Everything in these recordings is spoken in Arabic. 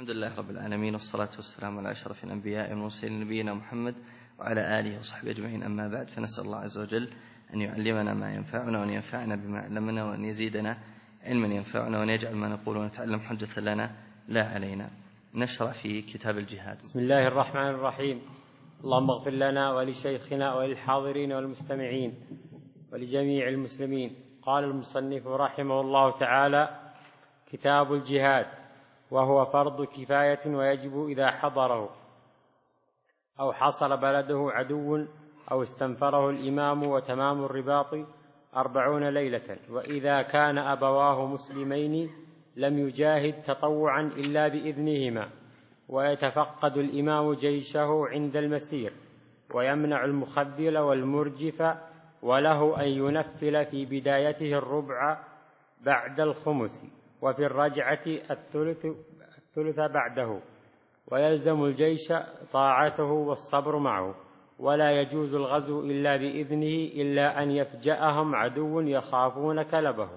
الحمد لله رب العالمين، والصلاة والسلام على أشرف الأنبياء والمرسلين نبينا محمد وعلى آله وصحبه أجمعين، أما بعد، فنسأل الله عز وجل أن يعلمنا ما ينفعنا وأن ينفعنا بما علمنا وأن يزيدنا علما ينفعنا وأن يجعل ما نقول ونتعلم حجة لنا لا علينا. نشرع في كتاب الجهاد. بسم الله الرحمن الرحيم. اللهم اغفر لنا ولشيخنا وللحاضرين والمستمعين ولجميع المسلمين. قال المصنف رحمه الله تعالى: كتاب الجهاد، وهو فرض كفاية ويجب إذا حضره أو حصر بلده عدو أو استنفره الإمام، وتمام الرباط 40 ليلة. وإذا كان أبواه مسلمين لم يجاهد تطوعا إلا بإذنهما، ويتفقد الإمام جيشه عند المسير، ويمنع المخذل والمرجف، وله أن ينفل في بدايته الربع بعد الخمس، وفي الرجعة الثلث بعده، ويلزم الجيش طاعته والصبر معه، ولا يجوز الغزو إلا بإذنه، إلا أن يفجأهم عدو يخافون كلبهم.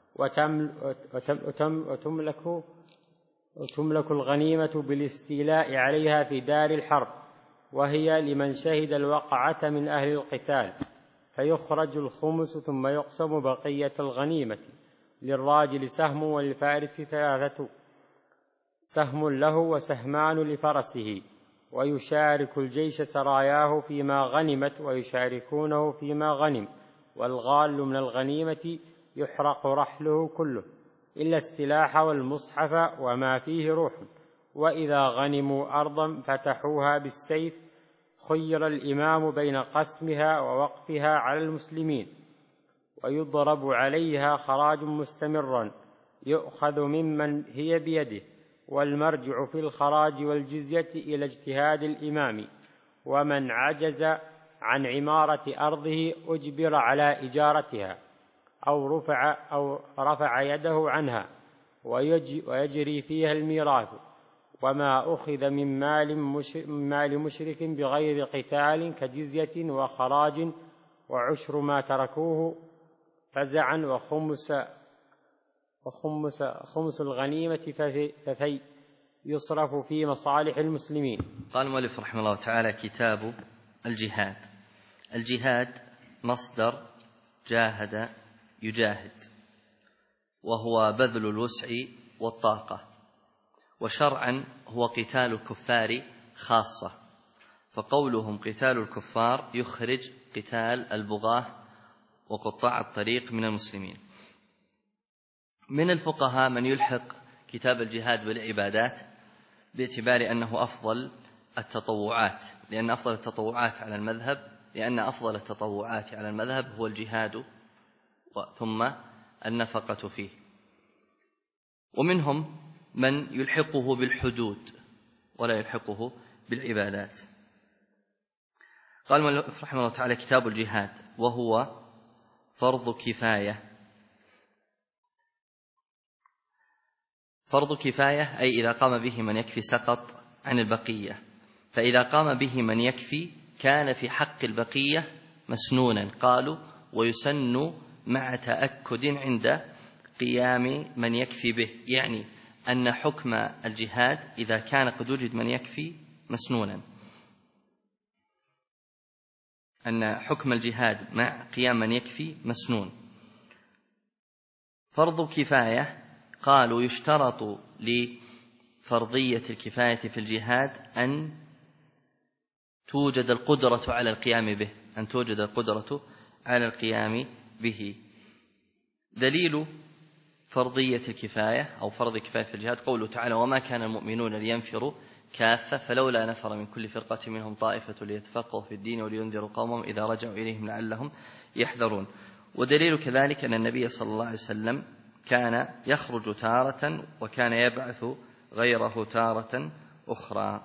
وتملك الغنيمة بالاستيلاء عليها في دار الحرب، وهي لمن شهد الوقعة من أهل القتال، فيخرج الخمس ثم يقسم بقية الغنيمة. للراجل سهم وللفارس 3، سهم له وسهمان لفرسه، ويشارك الجيش سراياه فيما غنمت ويشاركونه فيما غنم. والغال من الغنيمة يحرق رحله كله إلا السلاح والمصحف وما فيه روح. وإذا غنموا أرضا فتحوها بالسيف، خير الإمام بين قسمها ووقفها على المسلمين، ويضرب عليها خراج مستمرا يؤخذ ممن هي بيده، والمرجع في الخراج والجزية إلى اجتهاد الإمام. ومن عجز عن عمارة أرضه أجبر على إجارتها، أو رفع يده عنها، ويجري فيها الميراث. وما أخذ من مال مشرك بغير قتال كجزية وخراج وعشر ما تركوه فزعا، وخمس الغنيمة ففي يصرف في مصالح المسلمين. قال المؤلف رحمه الله تعالى: كتاب الجهاد. الجهاد مصدر جاهد يجاهد، وهو بذل الوسع والطاقة، وشرعا هو قتال الكفار خاصة، فقولهم قتال الكفار يخرج قتال البغاة وقطاع الطريق من المسلمين. من الفقهاء من يلحق كتاب الجهاد بالعبادات باعتبار أنه أفضل التطوعات، لأن أفضل التطوعات على المذهب هو الجهاد ثم النفقة فيه. ومنهم من يلحقه بالحدود ولا يلحقه بالعبادات. قال المؤلف رحمه الله تعالى: كتاب الجهاد، وهو فرض كفاية. فرض كفاية أي إذا قام به من يكفي سقط عن البقية، فإذا قام به من يكفي كان في حق البقية مسنونا. قالوا: ويسن مع تأكد عند قيام من يكفي به، يعني أن حكم الجهاد إذا كان قد وجد من يكفي مسنونا، أن حكم الجهاد مع قيام من يكفي مسنون. فرض كفاية، قالوا يشترط لفرضية الكفاية في الجهاد أن توجد القدرة على القيام به. دليل فرضية الكفاية أو فرض الكفاية في الجهاد قوله تعالى: وما كان المؤمنون لينفروا كافة فلولا نفر من كل فرقة منهم طائفة ليتفقهوا في الدين ولينذروا قومهم إذا رجعوا إليهم لعلهم يحذرون. ودليل كذلك أن النبي صلى الله عليه وسلم كان يخرج تارة وكان يبعث غيره تارة أخرى.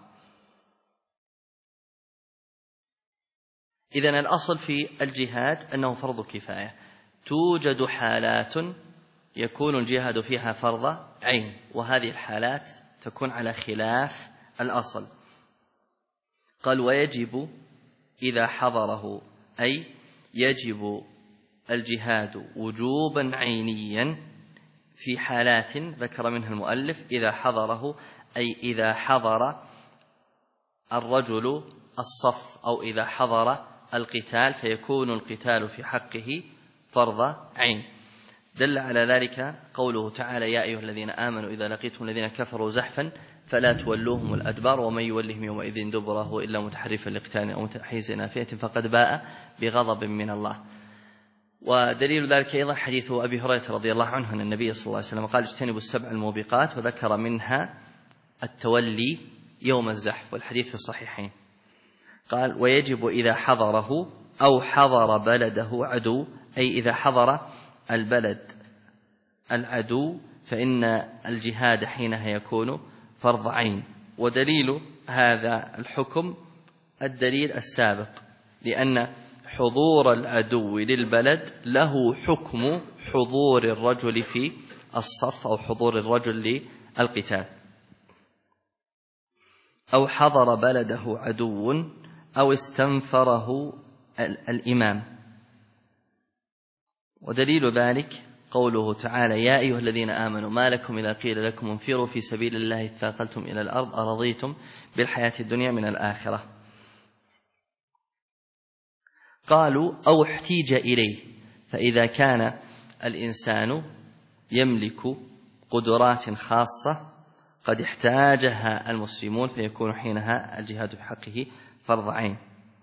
إذن الأصل في الجهاد أنه فرض كفاية. توجد حالات يكون الجهاد فيها فرض عين، وهذه الحالات تكون على خلاف الأصل. قال: ويجب إذا حضره، أي يجب الجهاد وجوبا عينيا في حالات ذكر منها المؤلف إذا حضره، أي إذا حضر الرجل الصف أو إذا حضر القتال فيكون القتال في حقه فرض عين. دل على ذلك قوله تعالى: يا أيها الذين آمنوا إذا لقيتم الذين كفروا زحفا فلا تولوهم الأدبار ومن يولهم يومئذ دبره إلا متحرفا لقتال أو متحيزا إلى فئة فقد باء بغضب من الله. ودليل ذلك أيضا حديث أبي هريرة رضي الله عنه أن النبي صلى الله عليه وسلم قال: اجتنبوا السبع الموبقات، وذكر منها التولي يوم الزحف، والحديث في الصحيحين. قال: ويجب إذا حضره أو حضر بلده عدو، أي إذا حضر البلد العدو فإن الجهاد حينها يكون فرض عين. ودليل هذا الحكم الدليل السابق، لأن حضور العدو للبلد له حكم حضور الرجل في الصف أو حضور الرجل للقتال. أو حضر بلده عدو أو استنفره الإمام. ودليل ذلك قوله تعالى: يا أيها الذين آمنوا ما لكم إذا قيل لكم انفروا في سبيل الله اثاقلتم إلى الأرض أرضيتم بالحياة الدنيا من الآخرة. قالوا: أو احتيج إليه، فإذا كان الإنسان يملك قدرات خاصة قد احتاجها المسلمون فيكون حينها الجهاد بحقه فرض عين.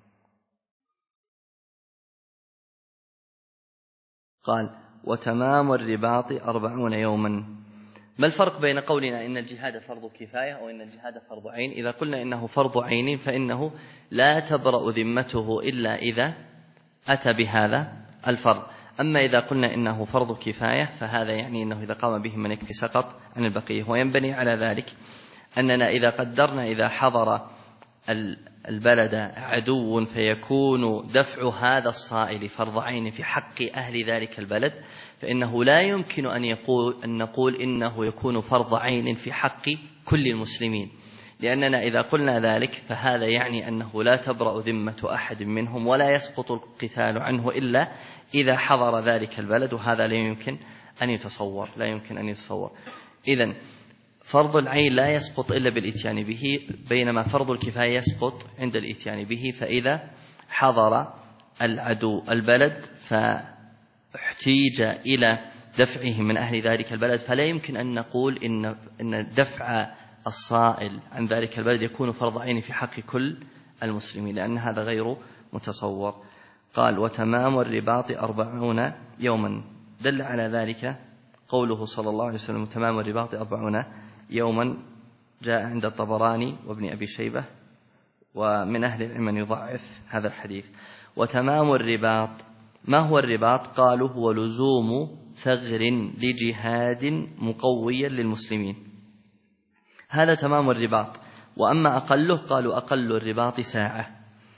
قال: وتمام الرباط 40 يوما. ما الفرق بين قولنا إن الجهاد فرض كفاية أو إن الجهاد فرض عين؟ إذا قلنا إنه فرض عين فإنه لا تبرأ ذمته إلا إذا أتى بهذا الفرض. أما إذا قلنا إنه فرض كفاية فهذا يعني أنه إذا قام به من يكفي سقط عن البقية. وينبني على ذلك أننا إذا قدرنا إذا حضر البلد عدو فيكون دفع هذا الصائل فرض عين في حق أهل ذلك البلد، فإنه لا يمكن أن نقول إنه يكون فرض عين في حق كل المسلمين، لأننا إذا قلنا ذلك فهذا يعني أنه لا تبرأ ذمة أحد منهم ولا يسقط القتال عنه إلا إذا حضر ذلك البلد، وهذا لا يمكن أن يتصور. إذن فرض العين لا يسقط إلا بالإتيان به، بينما فرض الكفاية يسقط عند الإتيان به. فإذا حضر العدو البلد فاحتيج إلى دفعه من أهل ذلك البلد فلا يمكن أن نقول إن دفع الصائل عن ذلك البلد يكون فرض عين في حق كل المسلمين، لأن هذا غير متصور. قال: وتمام الرباط 40 يوما. دل على ذلك قوله صلى الله عليه وسلم: تمام الرباط 40 يوما، جاء عند الطبراني وابن أبي شيبة، ومن أهل العلم من يضعف هذا الحديث. وتمام الرباط، ما هو الرباط؟ قالوا: هو لزوم ثغر لجهاد مقويا للمسلمين، هذا تمام الرباط. وأما أقله قالوا: أقل الرباط ساعة.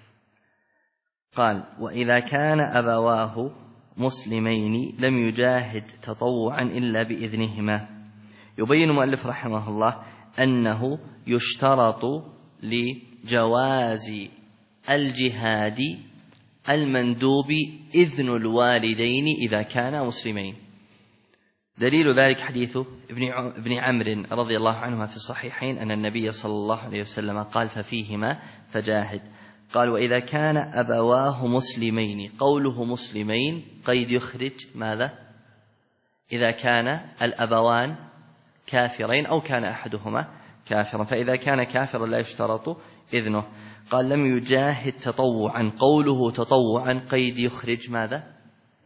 قال: وإذا كان أبواه مسلمين لم يجاهد تطوعا إلا بإذنهما. يبين المؤلف رحمه الله أنه يشترط لجواز الجهاد المندوب إذن الوالدين إذا كانا مسلمين. دليل ذلك حديث ابن عمرو رضي الله عنهما في الصحيحين أن النبي صلى الله عليه وسلم قال: ففيهما فجاهد. قال: وإذا كان أبواه مسلمين، قوله مسلمين قيد يخرج ماذا؟ إذا كان الأبوان كافرين أو كان أحدهما كافرا، فإذا كان كافرا لا يشترط إذنه. قال: لم يجاهد تطوعا، قوله تطوعا قيد يخرج ماذا؟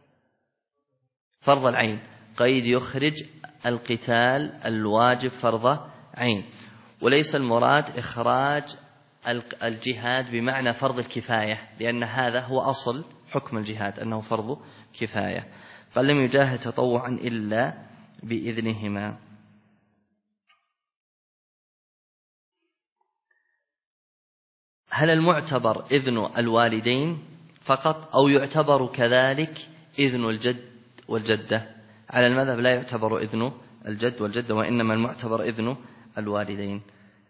فرض العين، قيد يخرج القتال الواجب فرض عين، وليس المراد إخراج الجهاد بمعنى فرض الكفاية، لأن هذا هو أصل حكم الجهاد أنه فرض كفاية. قال: لم يجاهد تطوعا إلا بإذنهما. هل المعتبر إذن الوالدين فقط أو يعتبر كذلك إذن الجد والجدة؟ على المذهب لا يعتبر إذن الجد والجدة، وإنما المعتبر إذن الوالدين.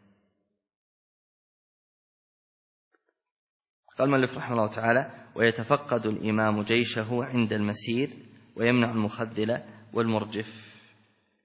قال المؤلف رحمه الله تعالى: ويتفقد الإمام جيشه عند المسير ويمنع المخذل والمرجف.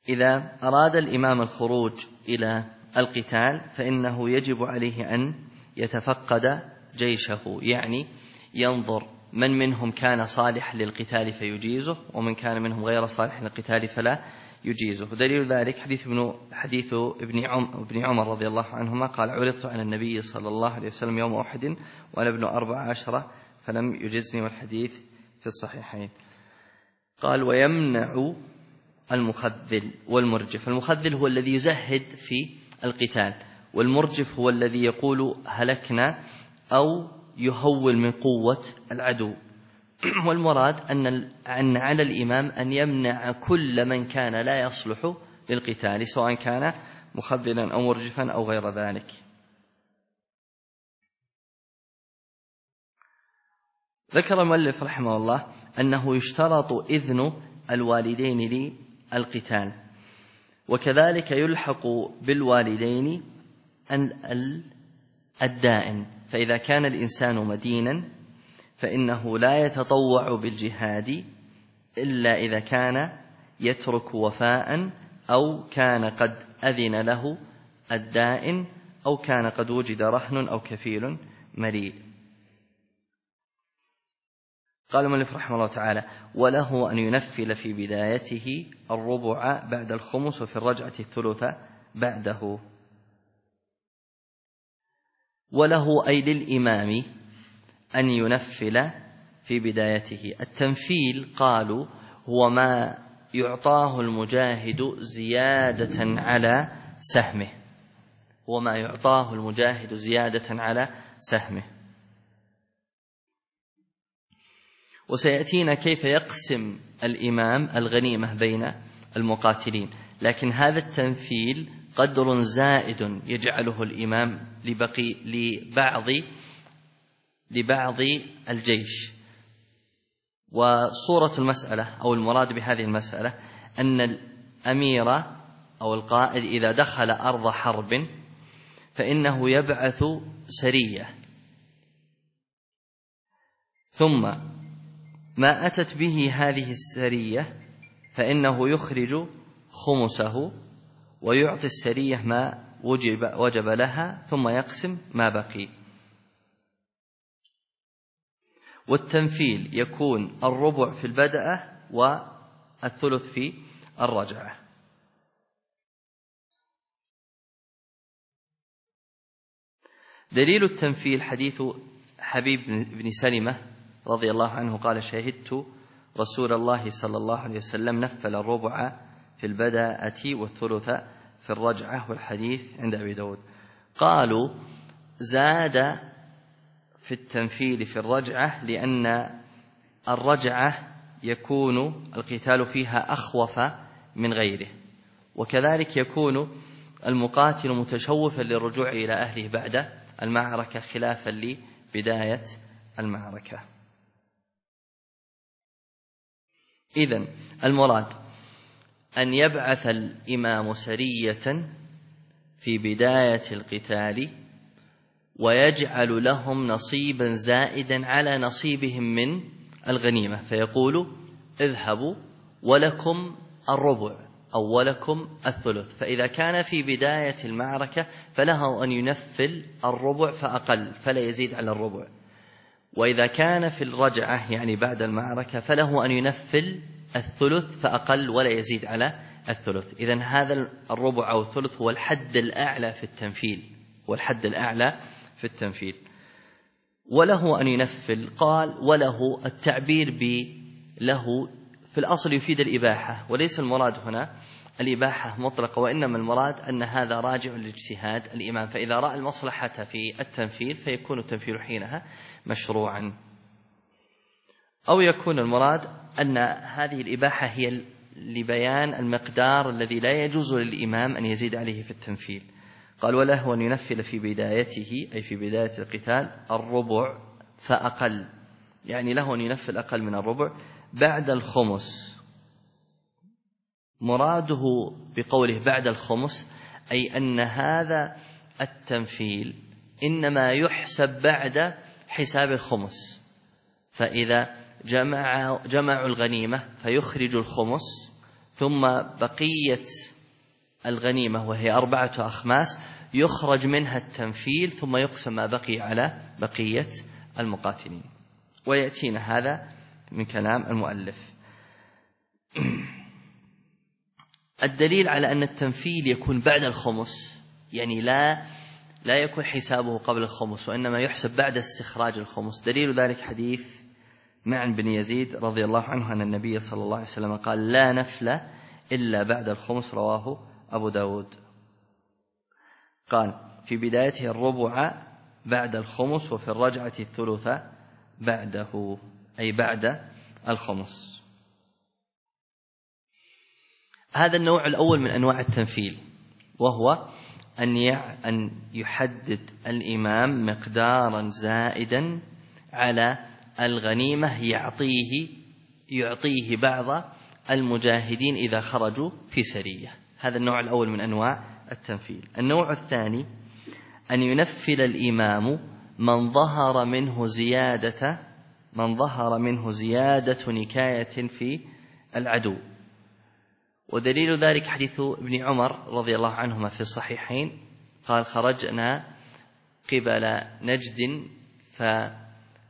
إذا أراد الإمام الخروج إلى القتال فإنه يجب عليه أن يتفقد جيشه، يعني ينظر من منهم كان صالح للقتال فيجيزه، ومن كان منهم غير صالح للقتال فلا يجيزه. دليل ذلك حديث ابن عمر رضي الله عنهما قال: عرضت على النبي صلى الله عليه وسلم يوم أحد وأنا ابن 14 فلم يجزني، والحديث في الصحيحين. قال: ويمنع المخذل والمرجف. المخذل هو الذي يزهد في القتال، والمرجف هو الذي يقول هلكنا أو يهول من قوة العدو. والمراد أن على الإمام أن يمنع كل من كان لا يصلح للقتال، سواء كان مخذلا أو مرجفا أو غير ذلك. ذكر المؤلف رحمه الله أنه يشترط إذن الوالدين للقتال، وكذلك يلحق بالوالدين الدائن. فإذا كان الإنسان مدينا فإنه لا يتطوع بالجهاد إلا إذا كان يترك وفاء، أو كان قد أذن له الدائن، أو كان قد وجد رهن أو كفيل مليء. قال المؤلف رحمه الله تعالى: وله أن ينفل في بدايته الربع بعد الخمس، وفي الرجعة الثلث بعده. وله أي للإمام أن ينفل في بدايته. التنفيل قالوا هو ما يعطاه المجاهد زيادة على سهمه، وما يعطاه المجاهد زيادة على سهمه. وسيأتينا كيف يقسم الإمام الغنيمة بين المقاتلين، لكن هذا التنفيل قدر زائد يجعله الإمام لبعض الجيش. وصورة المسألة أو المراد بهذه المسألة أن الأمير أو القائد إذا دخل أرض حرب فإنه يبعث سرية، ثم ما أتت به هذه السرية فإنه يخرج خمسه ويعطي السرية ما وجب لها، ثم يقسم ما بقي. والتنفيل يكون الربع في البدءة والثلث في الرجعة. دليل التنفيل حديث حبيب بن سلمة رضي الله عنه قال: شهدت رسول الله صلى الله عليه وسلم نفل الربع في البداءة والثلث في الرجعة، والحديث عند أبي داود. قالوا زاد في التنفيل في الرجعة لأن الرجعة يكون القتال فيها أخوف من غيره، وكذلك يكون المقاتل متشوفا للرجوع إلى أهله بعد المعركة خلافا لبداية المعركة. إذن المراد أن يبعث الإمام سرية في بداية القتال ويجعل لهم نصيبا زائدا على نصيبهم من الغنيمة، فيقول: اذهبوا ولكم الربع أو ولكم الثلث. فإذا كان في بداية المعركة فله أن ينفل الربع فأقل فلا يزيد على الربع، وإذا كان في الرجعة يعني بعد المعركة فله أن ينفل الثلث فأقل ولا يزيد على الثلث. إذن هذا الربع أو الثلث هو الحد الأعلى في التنفيل، والحد الأعلى في التنفيل. وله أن ينفل، قال وله التعبير له في الأصل يفيد الإباحة، وليس المراد هنا الإباحة مطلقة، وإنما المراد أن هذا راجع لاجتهاد الإمام، فإذا رأى المصلحة في التنفيل فيكون التنفيل حينها مشروعا. أو يكون المراد أن هذه الإباحة هي لبيان المقدار الذي لا يجوز للإمام أن يزيد عليه في التنفيل. قال وله أن ينفل في بدايته أي في بداية القتال الربع فأقل، يعني له أن ينفل أقل من الربع بعد الخمس. مراده بقوله بعد الخمس أي أن هذا التنفيل إنما يحسب بعد حساب الخمس، فإذا جمعوا الغنيمة فيخرج الخمس ثم بقية الغنيمة وهي 4 أخماس يخرج منها التنفيل ثم يقسم ما بقي على بقية المقاتلين. ويأتينا هذا من كلام المؤلف. الدليل على أن التنفيل يكون بعد الخمس، يعني لا يكون حسابه قبل الخمس وإنما يحسب بعد استخراج الخمس. دليل ذلك حديث معن بن يزيد رضي الله عنه أن النبي صلى الله عليه وسلم قال: لا نفل إلا بعد الخمس، رواه أبو داود. قال في بدايته الربع بعد الخمس، وفي الرجعة الثلث بعده، أي بعد الخمس. هذا النوع الأول من أنواع التنفيل، وهو أن يحدد الإمام مقدارا زائدا على الغنيمة يعطيه بعض المجاهدين إذا خرجوا في سرية. هذا النوع الأول من أنواع التنفيل. النوع الثاني أن ينفل الإمام من ظهر منه زيادة نكاية في العدو. ودليل ذلك حديث ابن عمر رضي الله عنهما في الصحيحين قال: خرجنا قبل نجد فكانت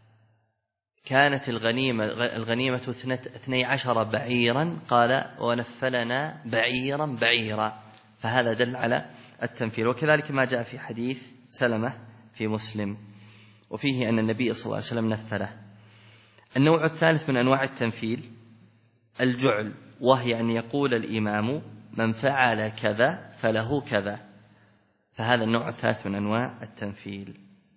الغنيمة 12 بعيرا، قال: ونفلنا بعيرا. فهذا دل على التنفيل. وكذلك ما جاء في حديث سلمة في مسلم، وفيه أن النبي صلى الله عليه وسلم نفله. النوع الثالث من أنواع التنفيل الجعل، وهي أن يقول الإمام: من فعل كذا فله كذا. فهذا النوع الثالث من أنواع التنفيل.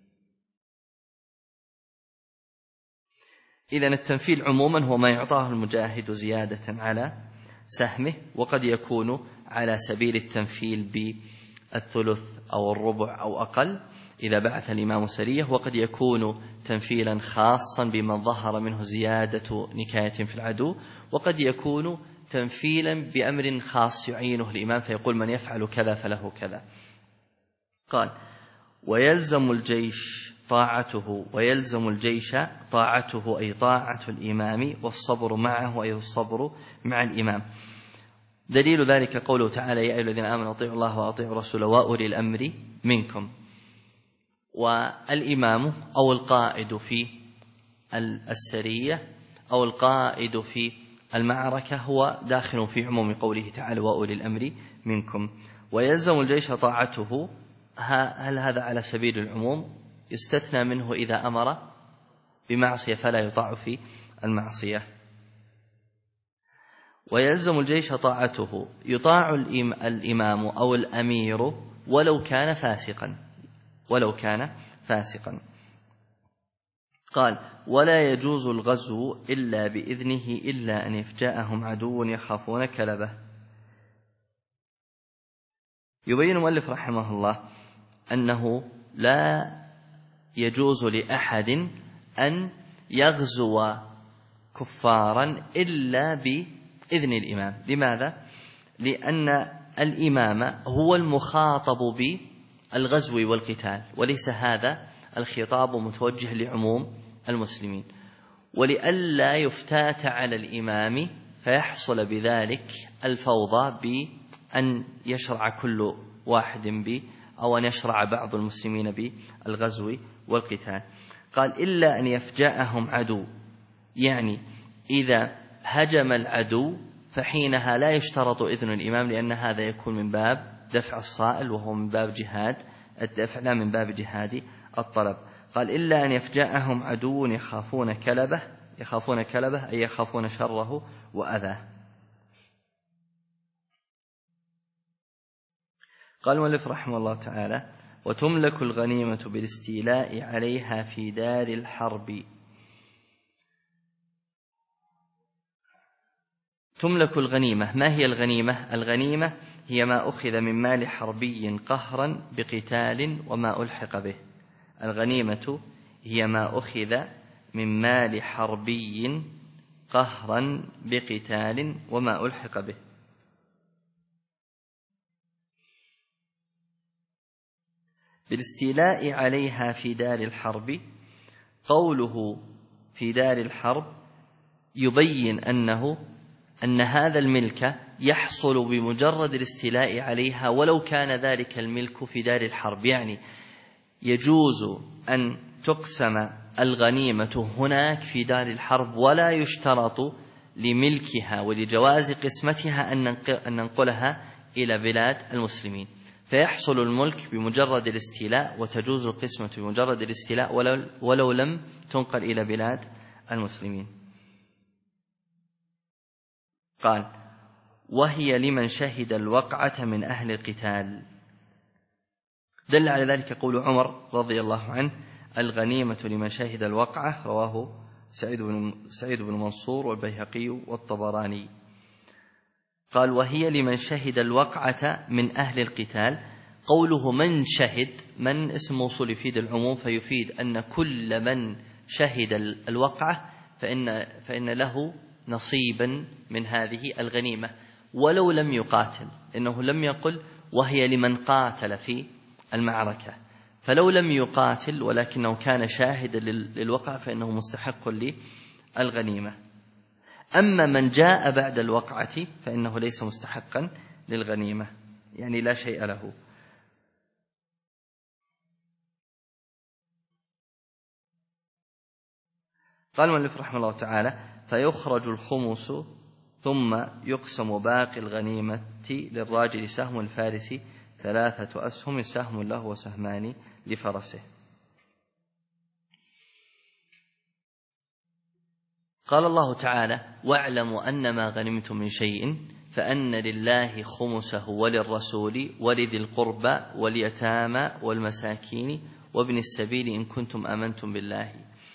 إذن التنفيل عموما هو ما يعطاه المجاهد زيادة على سهمه، وقد يكون على سبيل التنفيل بالثلث أو الربع أو أقل إذا بعث الإمام سرية، وقد يكون تنفيلا خاصا بمن ظهر منه زيادة نكاية في العدو، وقد يكون تنفيلا بأمر خاص يعينه الإمام فيقول: من يفعل كذا فله كذا. قال: ويلزم الجيش طاعته أي طاعة الإمام، والصبر معه أي الصبر مع الإمام. دليل ذلك قوله تعالى: يا أيها الذين آمنوا أطيعوا الله وأطيعوا الرسول وأولي الأمر منكم. والإمام أو القائد في السرية أو القائد في المعركة هو داخل في عموم قوله تعالى: وأولي الأمر منكم. ويلزم الجيش طاعته، هل هذا على سبيل العموم؟ يستثنى منه إذا أمر بمعصية فلا يطاع في المعصية. ويلزم الجيش طاعته، يطاع الإمام أو الأمير ولو كان فاسقا. قال: ولا يجوز الغزو إلا بإذنه إلا أن يفجأهم عدو يخافون كلبه. يبين المؤلف رحمه الله أنه لا يجوز لأحد أن يغزو كفارا إلا بإذن الإمام. لماذا؟ لأن الإمام هو المخاطب بالغزو والقتال، وليس هذا الخطاب متوجه لعموم المسلمين. ولئلا يفتات على الإمام فيحصل بذلك الفوضى بأن يشرع كل واحد أو أن يشرع بعض المسلمين بالغزو والقتال. قال: إلا أن يفجأهم عدو، يعني إذا هجم العدو فحينها لا يشترط إذن الإمام، لأن هذا يكون من باب دفع الصائل، وهو من باب جهاد الدفع لا من باب جهاد الطلب. قال: إلا أن يفجأهم عدو يخافون كلبه أي يخافون شره وأذاه. قال المؤلف رحمه الله تعالى: وتملك الغنيمة بالاستيلاء عليها في دار الحرب. تملك الغنيمة. ما هي الغنيمة؟ الغنيمة هي ما أخذ من مال حربي قهرا بقتال وما ألحق به. الغنيمة هي ما أخذ من مال حربي قهرا بقتال وما ألحق به. بالاستيلاء عليها في دار الحرب، قوله في دار الحرب يبين أنه أن هذا الملك يحصل بمجرد الاستيلاء عليها ولو كان ذلك الملك في دار الحرب. يعني يجوز أن تقسم الغنيمة هناك في دار الحرب ولا يشترط لملكها ولجواز قسمتها أن ننقلها إلى بلاد المسلمين، فيحصل الملك بمجرد الاستيلاء وتجوز القسمة بمجرد الاستيلاء ولو لم تنقل إلى بلاد المسلمين. قال: وهي لمن شهد الوقعة من أهل القتال. دل على ذلك قول عمر رضي الله عنه: الغنيمة لمن شهد الوقعة، رواه سعيد بن منصور والبيهقي والطبراني. قال: وهي لمن شهد الوقعة من أهل القتال. قوله من شهد، من اسم موصول يفيد العموم، فيفيد أن كل من شهد الوقعة فإن له نصيبا من هذه الغنيمة ولو لم يقاتل، إنه لم يقل وهي لمن قاتل في المعركة، فلو لم يقاتل ولكنه كان شاهدا للوقعة فإنه مستحق للغنيمة. أما من جاء بعد الوقعة فإنه ليس مستحقا للغنيمة، يعني لا شيء له. قال المؤلف رحمه الله تعالى: فيخرج الخمس ثم يقسم باقي الغنيمة للراجل سهم الفارس 3 أسهم، سهم له وسهمان لفرسه. قال الله تعالى: واعلموا أنما غنمتم من شيء فأن لله خمسه وللرسول ولذي القربى واليتامى والمساكين وابن السبيل إن كنتم آمنتم بالله.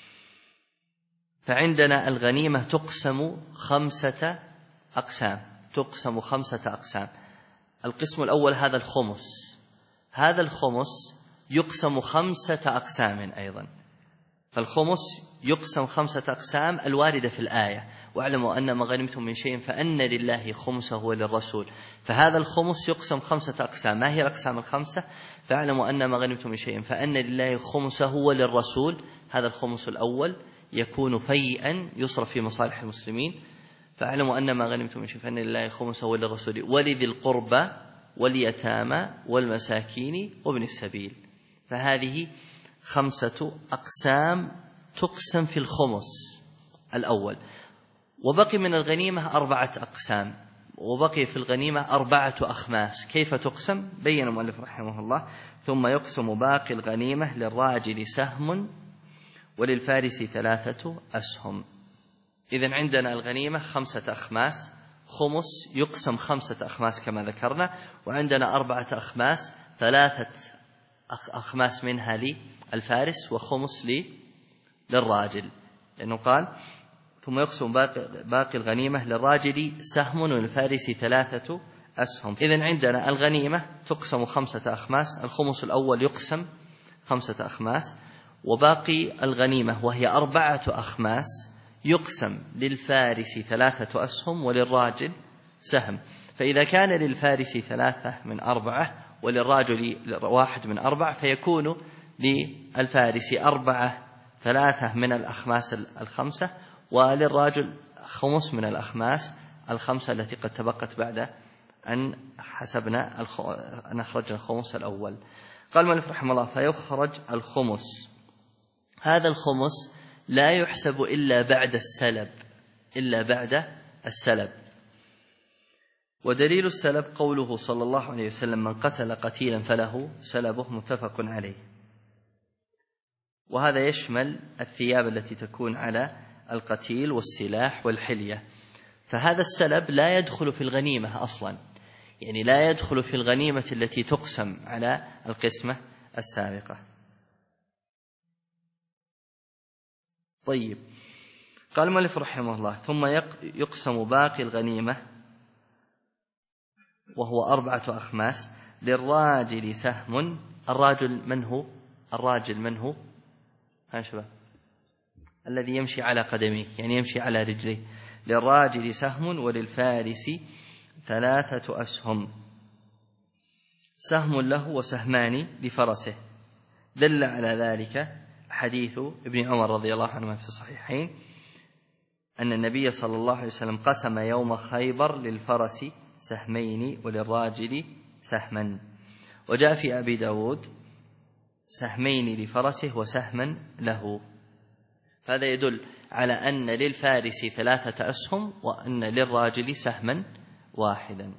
فعندنا الغنيمة تقسم 5 أقسام، تقسم 5 أقسام. القسم الأول هذا الخمس، هذا الخمس يقسم 5 أقسام أيضا، فالخمس يقسم 5 أقسام الواردة في الآية: واعلموا أن ما غنمتم من شيء فأن لله خمسه وللرسول. فهذا الخمس يقسم 5 أقسام. ما هي الأقسام ال5؟ فاعلموا أن ما غنمتم من شيء فأن لله خمسه وللرسول. هذا الخمس الأول يكون فيئا يصرف في مصالح المسلمين. فاعلموا أن ما غنمتم من شيء فأن لله خمسه وللرسول ولذي القربى واليتامى والمساكين وابن السبيل. فهذه 5 أقسام تقسم في الخمس الأول. وبقي من الغنيمة 4 أقسام، وبقي في الغنيمة 4 أخماس. كيف تقسم؟ بين المؤلف رحمه الله: ثم يقسم باقي الغنيمة للراجل سهم وللفارس 3 أسهم. إذن عندنا الغنيمة 5 أخماس، خمس يقسم 5 أخماس كما ذكرنا، وعندنا 4 أخماس، 3 أخماس منها للفارس وخمس للراجل، لأنه قال: ثم يقسم باقي الغنيمة للراجل سهم وللفارس 3 أسهم. إذن عندنا الغنيمة تقسم 5 أخماس، الخمس الأول يقسم 5 أخماس، وباقي الغنيمة وهي 4 أخماس يقسم للفارس 3 أسهم وللراجل سهم. فإذا كان للفارس 3 من 4 وللراجل 1 من 4 فيكون للفارس 3 من الأخماس 5، وللراجل 5 من الأخماس 5 التي قد تبقت بعد أن حسبنا أن أخرجنا الخمس الأول. قال المؤلف رحمه الله: فيخرج الخمس. هذا الخمس لا يحسب إلا بعد السلب. ودليل السلب قوله صلى الله عليه وسلم: من قتل قتيلا فله سلبه، متفق عليه. وهذا يشمل الثياب التي تكون على القتيل والسلاح والحلية. فهذا السلب لا يدخل في الغنيمة أصلا، يعني لا يدخل في الغنيمة التي تقسم على القسمة السابقة. طيب، قال المؤلف رحمه الله: ثم يقسم باقي الغنيمة وهو 4 أخماس للراجل سهم. الراجل من هو؟ ها شباب؟ الذي يمشي على قدميه، يعني يمشي على رجليه. للراجل سهم وللفارس 3 أسهم، سهم له وسهمان لفرسه. دل على ذلك حديث ابن عمر رضي الله عنهما في الصحيحين أن النبي صلى الله عليه وسلم قسم يوم خيبر للفرس سهمين وللراجل سهما. وجاء في أبي داود سهمين لفرسه وسهما له. هذا يدل على أن للفارس 3 أسهم وأن للراجل سهما واحدا.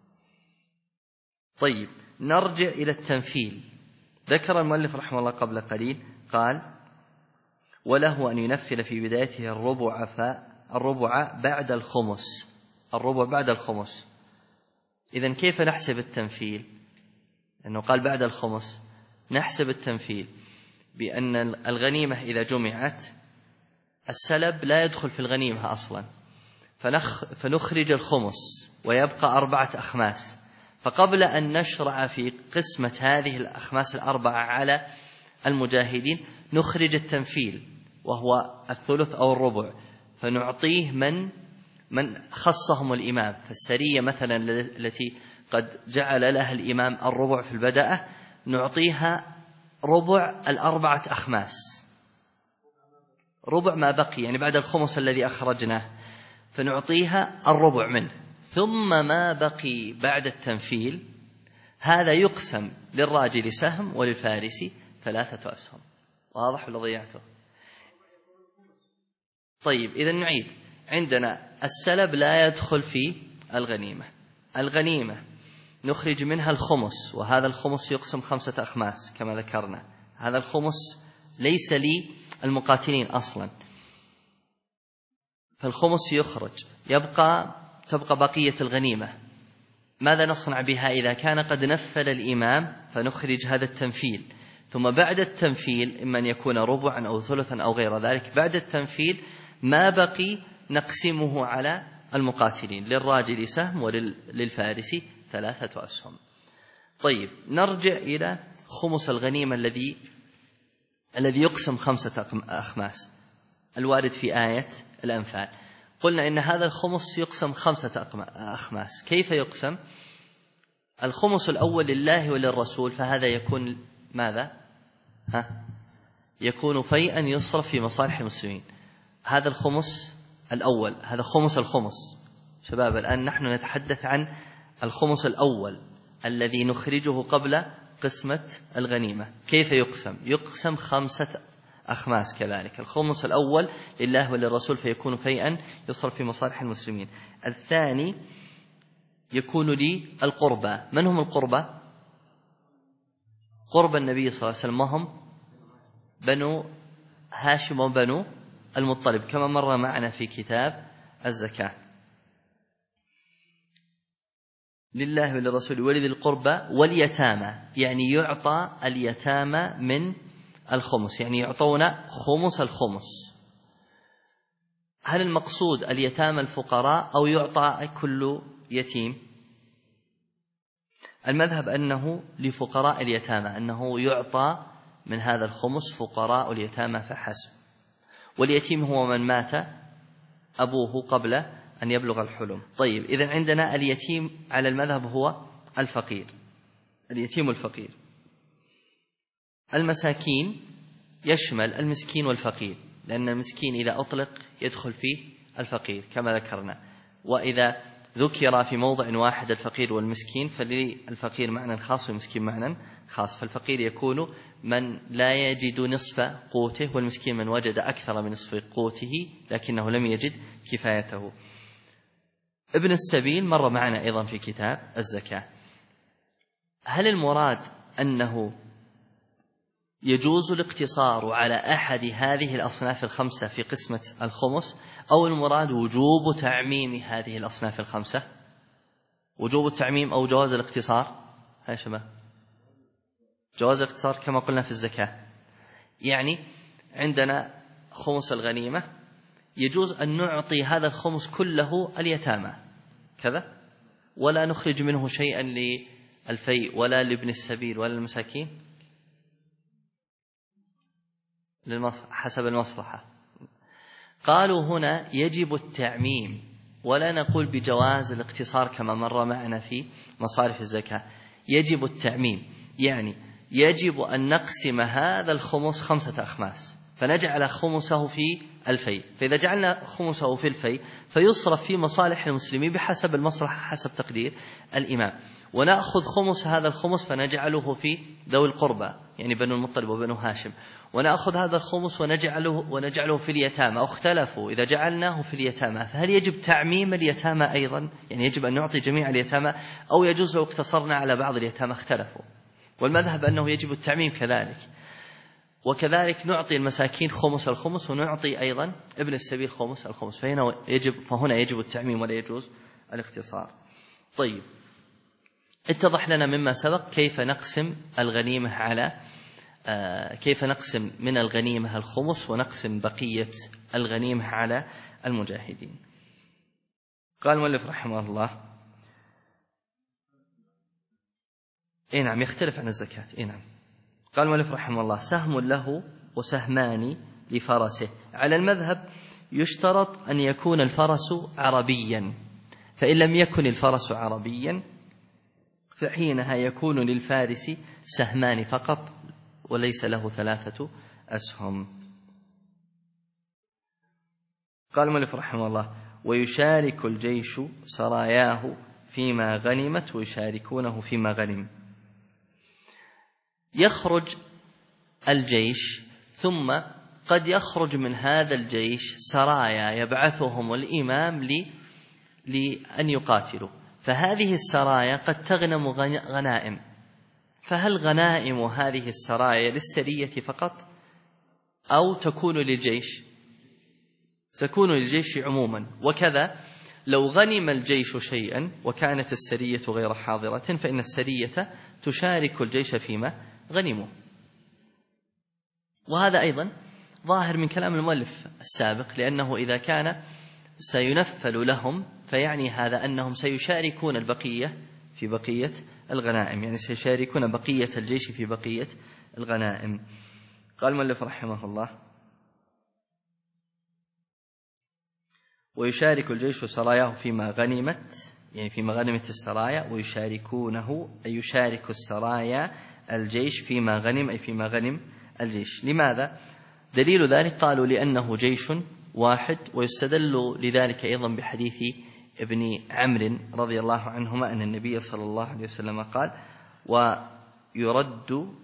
طيب، نرجع إلى التنفيل. ذكر المؤلف رحمه الله قبل قليل قال: وله أن ينفل في بدايته الربع بعد الخمس. الربع بعد الخمس. إذن كيف نحسب التنفيل؟ لأنه قال بعد الخمس. نحسب التنفيل بأن الغنيمة إذا جمعت السلب لا يدخل في الغنيمة أصلا، فنخرج الخمس ويبقى 4 أخماس. فقبل أن نشرع في قسمة هذه الأخماس 4 على المجاهدين نخرج التنفيل وهو 1/3 أو الربع، فنعطيه من خصهم الإمام. فالسرية مثلا التي قد جعل لها الإمام الربع في البدء نعطيها ربع 4 أخماس، ربع ما بقي، يعني بعد الخمس الذي أخرجناه فنعطيها الربع منه. ثم ما بقي بعد التنفيل هذا يقسم للراجل سهم وللفارس 3 أسهم. واضح ولا ضيعته؟ طيب، إذا نعيد. عندنا السلب لا يدخل في الغنيمة. الغنيمة نخرج منها الخمس، وهذا الخمس يقسم 5 أخماس كما ذكرنا. هذا الخمس ليس للمقاتلين أصلا، فالخمس يخرج، تبقى بقية الغنيمة. ماذا نصنع بها إذا كان قد نفل الإمام؟ فنخرج هذا التنفيل، ثم بعد التنفيل إما أن يكون ربعا أو ثلثا أو غير ذلك. بعد التنفيل ما بقي نقسمه على المقاتلين، للراجل سهم وللفارس 3 أسهم. طيب، نرجع إلى خمس الغنيمة الذي يقسم 5 أخماس الوارد في آية الأنفال. قلنا إن هذا الخمس يقسم 5 أخماس. كيف يقسم؟ الخمس الأول لله وللرسول، فهذا يكون ماذا؟ يكون فيئا يصرف في مصالح المسلمين. هذا الخمس الأول، هذا خمس الخمس. شباب، الآن نحن نتحدث عن الخمس الأول الذي نخرجه قبل قسمة الغنيمة. كيف يقسم؟ يقسم 5 أخماس كذلك. الخمس الأول لله وللرسول فيكون فيئا يصرف في مصالح المسلمين. الثاني يكون للقربى. من هم القربى؟ قرب النبي صلى الله عليه وسلم، وهم بنو هاشم وبنو المطلب كما مر معنا في كتاب الزكاة. لله وللرسول ولذي القربى واليتامى، يعني يعطى اليتامى من الخمس، يعني يعطون خمس الخمس. هل المقصود اليتامى الفقراء أو يعطى كل يتيم؟ المذهب أنه لفقراء اليتامى، أنه يعطى من هذا الخمس فقراء اليتامى فحسب. واليتيم هو من مات أبوه قبل أن يبلغ الحلم. طيب، إذن عندنا اليتيم على المذهب هو الفقير، اليتيم الفقير. المساكين يشمل المسكين والفقير، لأن المسكين إذا أطلق يدخل فيه الفقير كما ذكرنا، وإذا ذكر في موضع واحد الفقير والمسكين فللفقير معنى خاص والمسكين معنى خاص. فالفقير يكون من لا يجد نصف قوته، والمسكين من وجد أكثر من نصف قوته لكنه لم يجد كفايته. ابن السبيل مر معنا أيضا في كتاب الزكاة. هل المراد أنه يجوز الاقتصار على أحد هذه الأصناف الخمسة في قسمة الخمس، أو المراد وجوب تعميم هذه الأصناف الخمسة؟ وجوب التعميم أو جواز الاقتصار؟ هاي شباب، جواز الاقتصار كما قلنا في الزكاة. يعني عندنا خمس الغنيمة، يجوز أن نعطي هذا الخمس كله اليتامى كذا، ولا نخرج منه شيئا للفيء ولا لابن السبيل ولا المساكين حسب المصلحة. قالوا هنا يجب التعميم، ولا نقول بجواز الاقتصار كما مر معنا في مصارف الزكاة. يجب التعميم، يعني يجب أن نقسم هذا الخمس 5 أخماس، فنجعل خمسه في الفيء. فإذا جعلنا خمسه في الفيء فيصرف في مصالح المسلمين بحسب المصلحة حسب تقدير الإمام. ونأخذ خمس هذا الخمس فنجعله في ذوي القربى يعني بنو المطلب وبنو هاشم، ونأخذ هذا الخمس ونجعله في اليتامى. أو اختلفوا إذا جعلناه في اليتامى فهل يجب تعميم اليتامى أيضا، يعني يجب أن نعطي جميع اليتامى، أو يجوز لو اقتصرنا على بعض اليتامى؟ اختلفوا، والمذهب أنه يجب التعميم كذلك. وكذلك نعطي المساكين خمس الخمس، ونعطي أيضا ابن السبيل خمس الخمس، فهنا يجب التعميم ولا يجوز الاختصار. طيب، اتضح لنا مما سبق كيف نقسم الغنيمة كيف نقسم من الغنيمة الخمس ونقسم بقية الغنيمة على المجاهدين. قال المؤلف رحمه الله نعم يختلف عن الزكاة. نعم. قال المؤلف رحمه الله سهم له وسهمان لفرسه. على المذهب يشترط أن يكون الفرس عربيا، فإن لم يكن الفرس عربيا فحينها يكون للفارس سهمان فقط وليس له 3 أسهم. قال المؤلف رحمه الله ويشارك الجيش سراياه فيما غنمت ويشاركونه فيما غنم. يخرج الجيش ثم قد يخرج من هذا الجيش سرايا يبعثهم الإمام لأن يقاتلوا، فهذه السرايا قد تغنم غنائم، فهل غنائم هذه السرايا للسرية فقط أو تكون للجيش؟ تكون للجيش عموما. وكذا لو غنم الجيش شيئا وكانت السرية غير حاضرة فإن السرية تشارك الجيش فيما غنموا. وهذا أيضا ظاهر من كلام المؤلف السابق، لأنه إذا كان سينفل لهم فيعني هذا أنهم سيشاركون البقية في بقية الغنائم، يعني سيشاركون بقية الجيش في بقية الغنائم. قال المؤلف رحمه الله ويشارك الجيش سراياه فيما غنمت، يعني فيما غنمت السرايا، ويشاركونه أي يشارك السرايا الجيش فيما غنم أي فيما غنم الجيش. لماذا؟ دليل ذلك قالوا لأنه جيش واحد، ويستدل لذلك أيضا بحديث ابن عمرو رضي الله عنهما أن النبي صلى الله عليه وسلم قال ويرد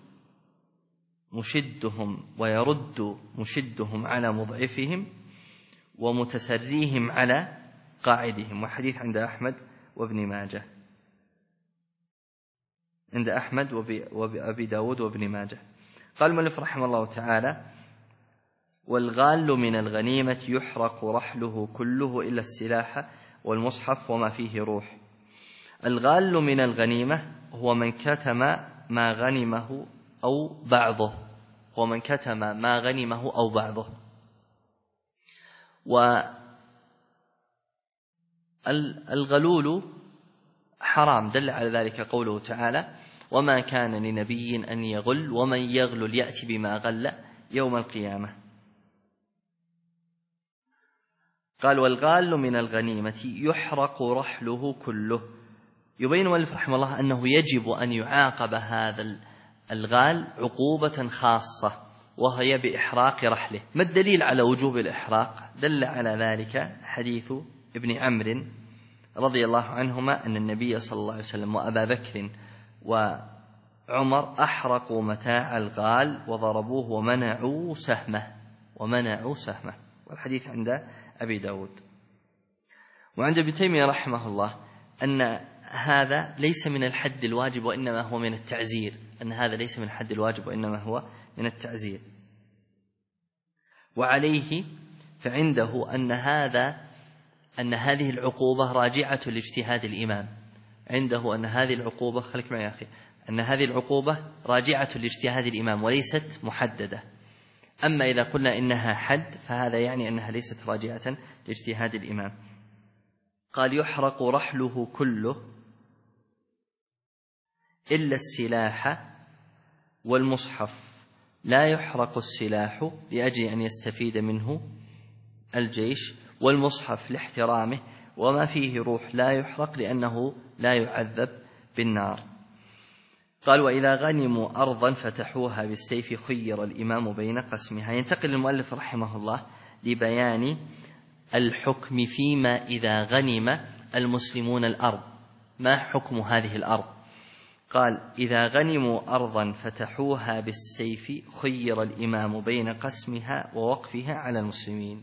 مشدهم على مضعفهم ومتسريهم على قاعدهم. وحديث عند أحمد وابن ماجه، عند أحمد وأبي داود وابن ماجه. قال المؤلف رحمه الله تعالى والغال من الغنيمة يحرق رحله كله إلا السلاح والمصحف وما فيه روح. الغال من الغنيمة هو من كتم ما غنمه أو بعضه، ومن كتم ما غنمه أو بعضه. والغلول حرام، دل على ذلك قوله تعالى وما كان لنبي أن يغل ومن يغل يأتي بما غل يوم القيامة. قال والغال من الغنيمة يحرق رحله كله. يبين المؤلف رحمه الله أنه يجب أن يعاقب هذا الغال عقوبة خاصة وهي بإحراق رحله. ما الدليل على وجوب الإحراق؟ دل على ذلك حديث ابن عمرو رضي الله عنهما أن النبي صلى الله عليه وسلم وأبا بكر وعمر أحرقوا متاع الغال وضربوه ومنعوا سهمه. والحديث عند أبي داود. وعند ابن تيمية رحمه الله أن هذا ليس من الحد الواجب وإنما هو من التعزير، أن هذا ليس من الحد الواجب وإنما هو من التعزير. وعليه فعنده أن هذه العقوبة راجعة لاجتهاد الإمام. عنده أن هذه العقوبة خليك معي يا أخي أن هذه العقوبة راجعة لاجتهاد الإمام وليست محددة. أما إذا قلنا إنها حد فهذا يعني أنها ليست راجعة لاجتهاد الإمام. قال يحرق رحله كله إلا السلاح والمصحف. لا يحرق السلاح لأجل أن يستفيد منه الجيش، والمصحف لاحترامه، وما فيه روح لا يحرق لأنه لا يعذب بالنار. قال وإذا غنموا أرضا فتحوها بالسيف خير الإمام بين قسمها. ينتقل المؤلف رحمه الله لبيان الحكم فيما إذا غنم المسلمون الأرض. ما حكم هذه الأرض؟ قال: إذا غنموا أرضا فتحوها بالسيف خير الإمام بين قسمها ووقفها على المسلمين.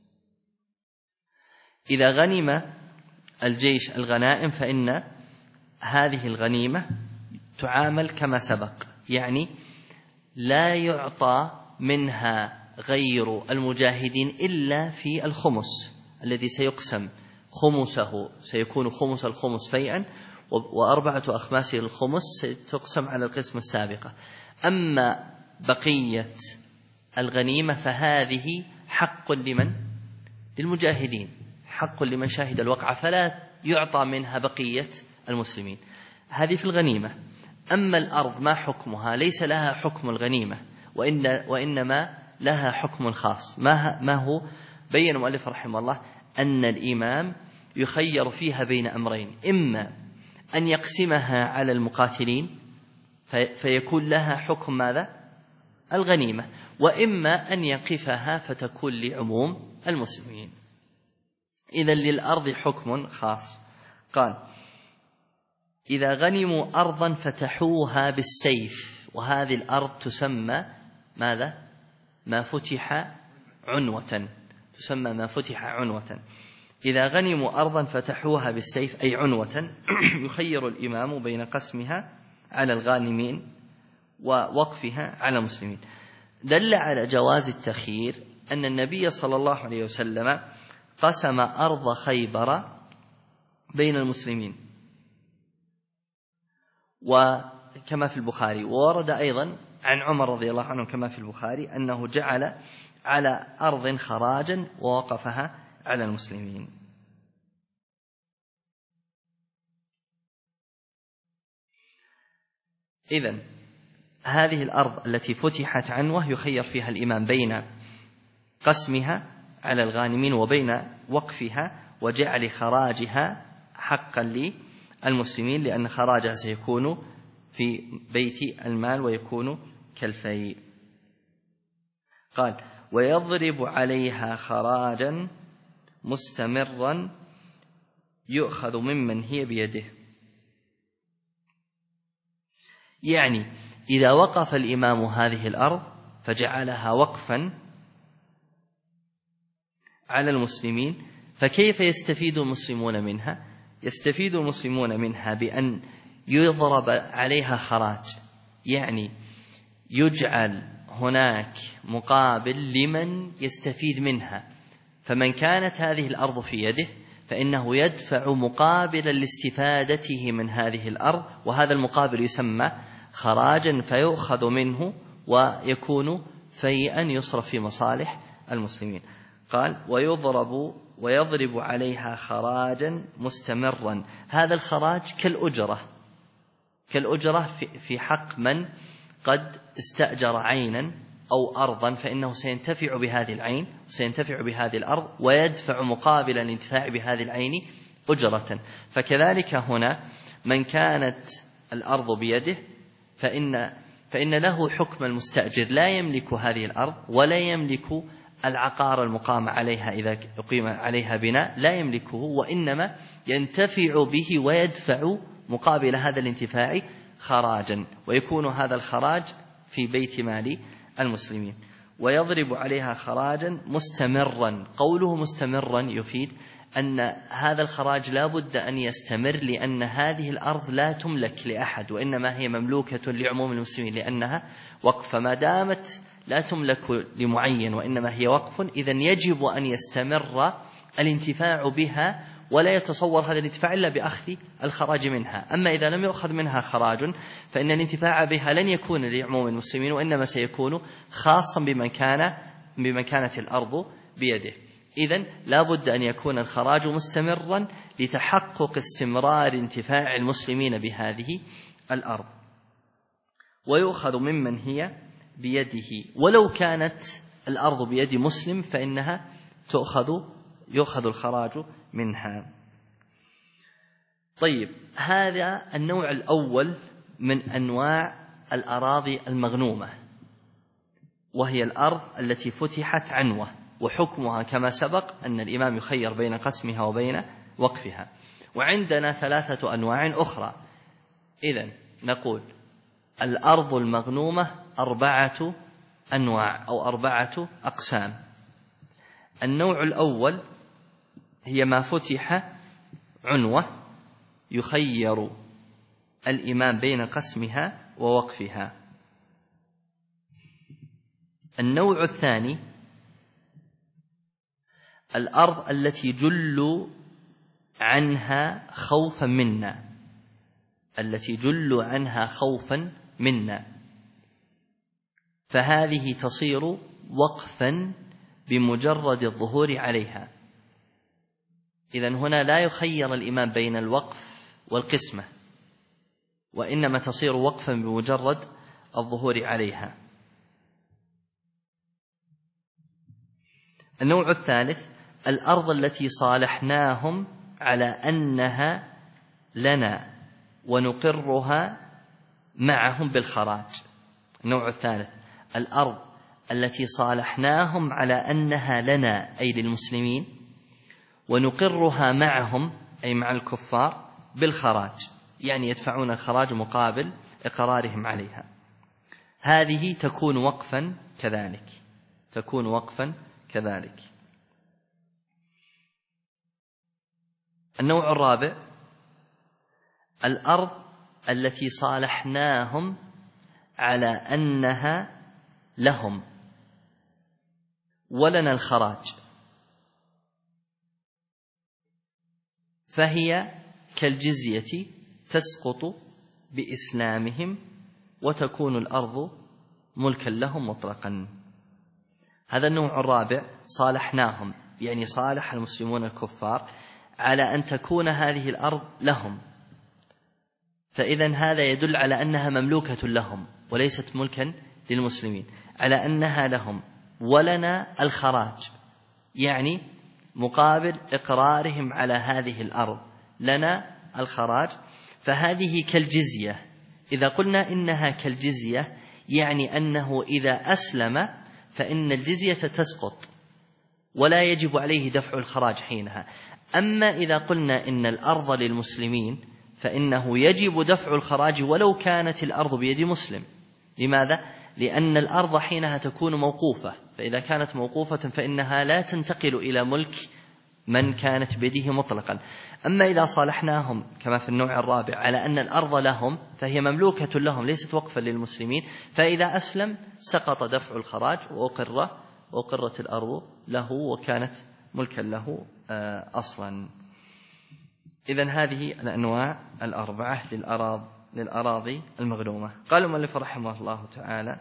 إذا غنم الجيش الغنائم فإن هذه الغنيمة تعامل كما سبق، يعني لا يعطى منها غير المجاهدين إلا في الخمس الذي سيقسم خمسه، سيكون خمس الخمس فيئا، وأربعة أخماسه الخمس ستقسم على القسم السابقة. أما بقية الغنيمة فهذه حق لمن؟ للمجاهدين، حق لمن شاهد الوقعة، فلا يعطى منها بقية المسلمين. هذه في الغنيمة. أما الأرض ما حكمها؟ ليس لها حكم الغنيمة، وإنما لها حكم خاص. ما هو؟ بين المؤلف رحمه الله أن الإمام يخير فيها بين أمرين: إما أن يقسمها على المقاتلين فيكون لها حكم ماذا؟ الغنيمة، وإما أن يقفها فتكون لعموم المسلمين. إذن للأرض حكم خاص. قال: إذا غنموا أرضا فتحوها بالسيف، وهذه الأرض تسمى ماذا؟ ما فتح عنوة، تسمى ما فتح عنوة. إذا غنموا أرضا فتحوها بالسيف أي عنوة، يخير الإمام بين قسمها على الغانمين ووقفها على المسلمين. دل على جواز التخيير أن النبي صلى الله عليه وسلم قسم أرض خيبر بين المسلمين، وكما في البخاري، وورد أيضا عن عمر رضي الله عنه كما في البخاري أنه جعل على أرض خراجا ووقفها على المسلمين. إذن هذه الأرض التي فتحت عنوة يخير فيها الإمام بين قسمها على الغانمين وبين وقفها وجعل خراجها حقا للمسلمين، لأن خراجها سيكون في بيت المال ويكون كالفيء. قال: ويضرب عليها خراجا مستمرا يؤخذ ممن هي بيده. يعني إذا وقف الإمام هذه الأرض فجعلها وقفا على المسلمين، فكيف يستفيد المسلمون منها؟ يستفيد المسلمون منها بأن يضرب عليها خراج، يعني يجعل هناك مقابل لمن يستفيد منها. فمن كانت هذه الأرض في يده فإنه يدفع مقابلا لاستفادته من هذه الأرض، وهذا المقابل يسمى خراجا، فيؤخذ منه ويكون فيئا يصرف في مصالح المسلمين. قال: ويضرب عليها خراجا مستمرا. هذا الخراج كالأجرة في حق من قد استأجر عينا أو أرضا، فإنه سينتفع بهذه العين وسينتفع بهذه الأرض ويدفع مقابل الانتفاع بهذه العين أجرة. فكذلك هنا من كانت الأرض بيده فإن له حكم المستأجر، لا يملك هذه الأرض ولا يملك العقار المقام عليها إذا أقيم عليها بناء، لا يملكه، وإنما ينتفع به ويدفع مقابل هذا الانتفاع خراجا، ويكون هذا الخراج في بيت مال المسلمين. ويضرب عليها خراجا مستمرا. قوله مستمرا يفيد أن هذا الخراج لا بد أن يستمر، لأن هذه الأرض لا تملك لأحد وإنما هي مملوكة لعموم المسلمين، لأنها وقف. ما دامت لا تملك لمعين وإنما هي وقف، إذن يجب أن يستمر الانتفاع بها، ولا يتصور هذا الانتفاع إلا بأخذ الخراج منها. أما إذا لم يؤخذ منها خراج فإن الانتفاع بها لن يكون لعموم المسلمين، وإنما سيكون خاصا بمن كانت الأرض بيده. إذن لا بد أن يكون الخراج مستمرا لتحقق استمرار انتفاع المسلمين بهذه الأرض. ويؤخذ ممن هي بيده، ولو كانت الأرض بيد مسلم فإنها يؤخذ الخراج منها. طيب، هذا النوع الأول من أنواع الأراضي المغنومة، وهي الأرض التي فتحت عنوة. وحكمها كما سبق أن الإمام يخير بين قسمها وبين وقفها. وعندنا 3 أنواع أخرى. إذن نقول الأرض المغنومة 4 أنواع أو 4 أقسام. النوع الأول هي ما فتح عنوة يخير الإمام بين قسمها ووقفها. النوع الثاني الأرض التي جل عنها خوفا منا، التي جل عنها خوفا منا، فهذه تصير وقفا بمجرد الظهور عليها. إذن هنا لا يخير الإمام بين الوقف والقسمة، وإنما تصير وقفا بمجرد الظهور عليها. النوع الثالث الأرض التي صالحناهم على أنها لنا ونقرها معهم بالخراج. النوع الثالث الأرض التي صالحناهم على أنها لنا أي للمسلمين، ونقرها معهم أي مع الكفار بالخراج، يعني يدفعون الخراج مقابل إقرارهم عليها. هذه تكون وقفا كذلك، تكون وقفا كذلك. النوع الرابع الأرض التي صالحناهم على أنها لهم ولنا الخراج، فهي كالجزية تسقط بإسلامهم وتكون الأرض ملكا لهم مطلقا. هذا النوع الرابع صالحناهم، يعني صالح المسلمون الكفار على أن تكون هذه الأرض لهم، فإذن هذا يدل على أنها مملوكة لهم وليست ملكا للمسلمين، على أنها لهم ولنا الخراج، يعني مقابل إقرارهم على هذه الأرض لنا الخراج، فهذه كالجزية. إذا قلنا إنها كالجزية يعني أنه إذا أسلم فإن الجزية تسقط ولا يجب عليه دفع الخراج حينها. أما إذا قلنا إن الأرض للمسلمين فإنه يجب دفع الخراج ولو كانت الأرض بيد مسلم. لماذا؟ لأن الأرض حينها تكون موقوفة، فإذا كانت موقوفة فإنها لا تنتقل إلى ملك من كانت بيده مطلقا. أما إذا صالحناهم كما في النوع الرابع على أن الأرض لهم فهي مملوكة لهم ليست وقفا للمسلمين، فإذا أسلم سقط دفع الخراج وأقرت الأرض له وكانت ملكا له أصلا. إذن هذه الأنواع 4 للأراضي المغنومة. قال المؤلف رحمه الله تعالى: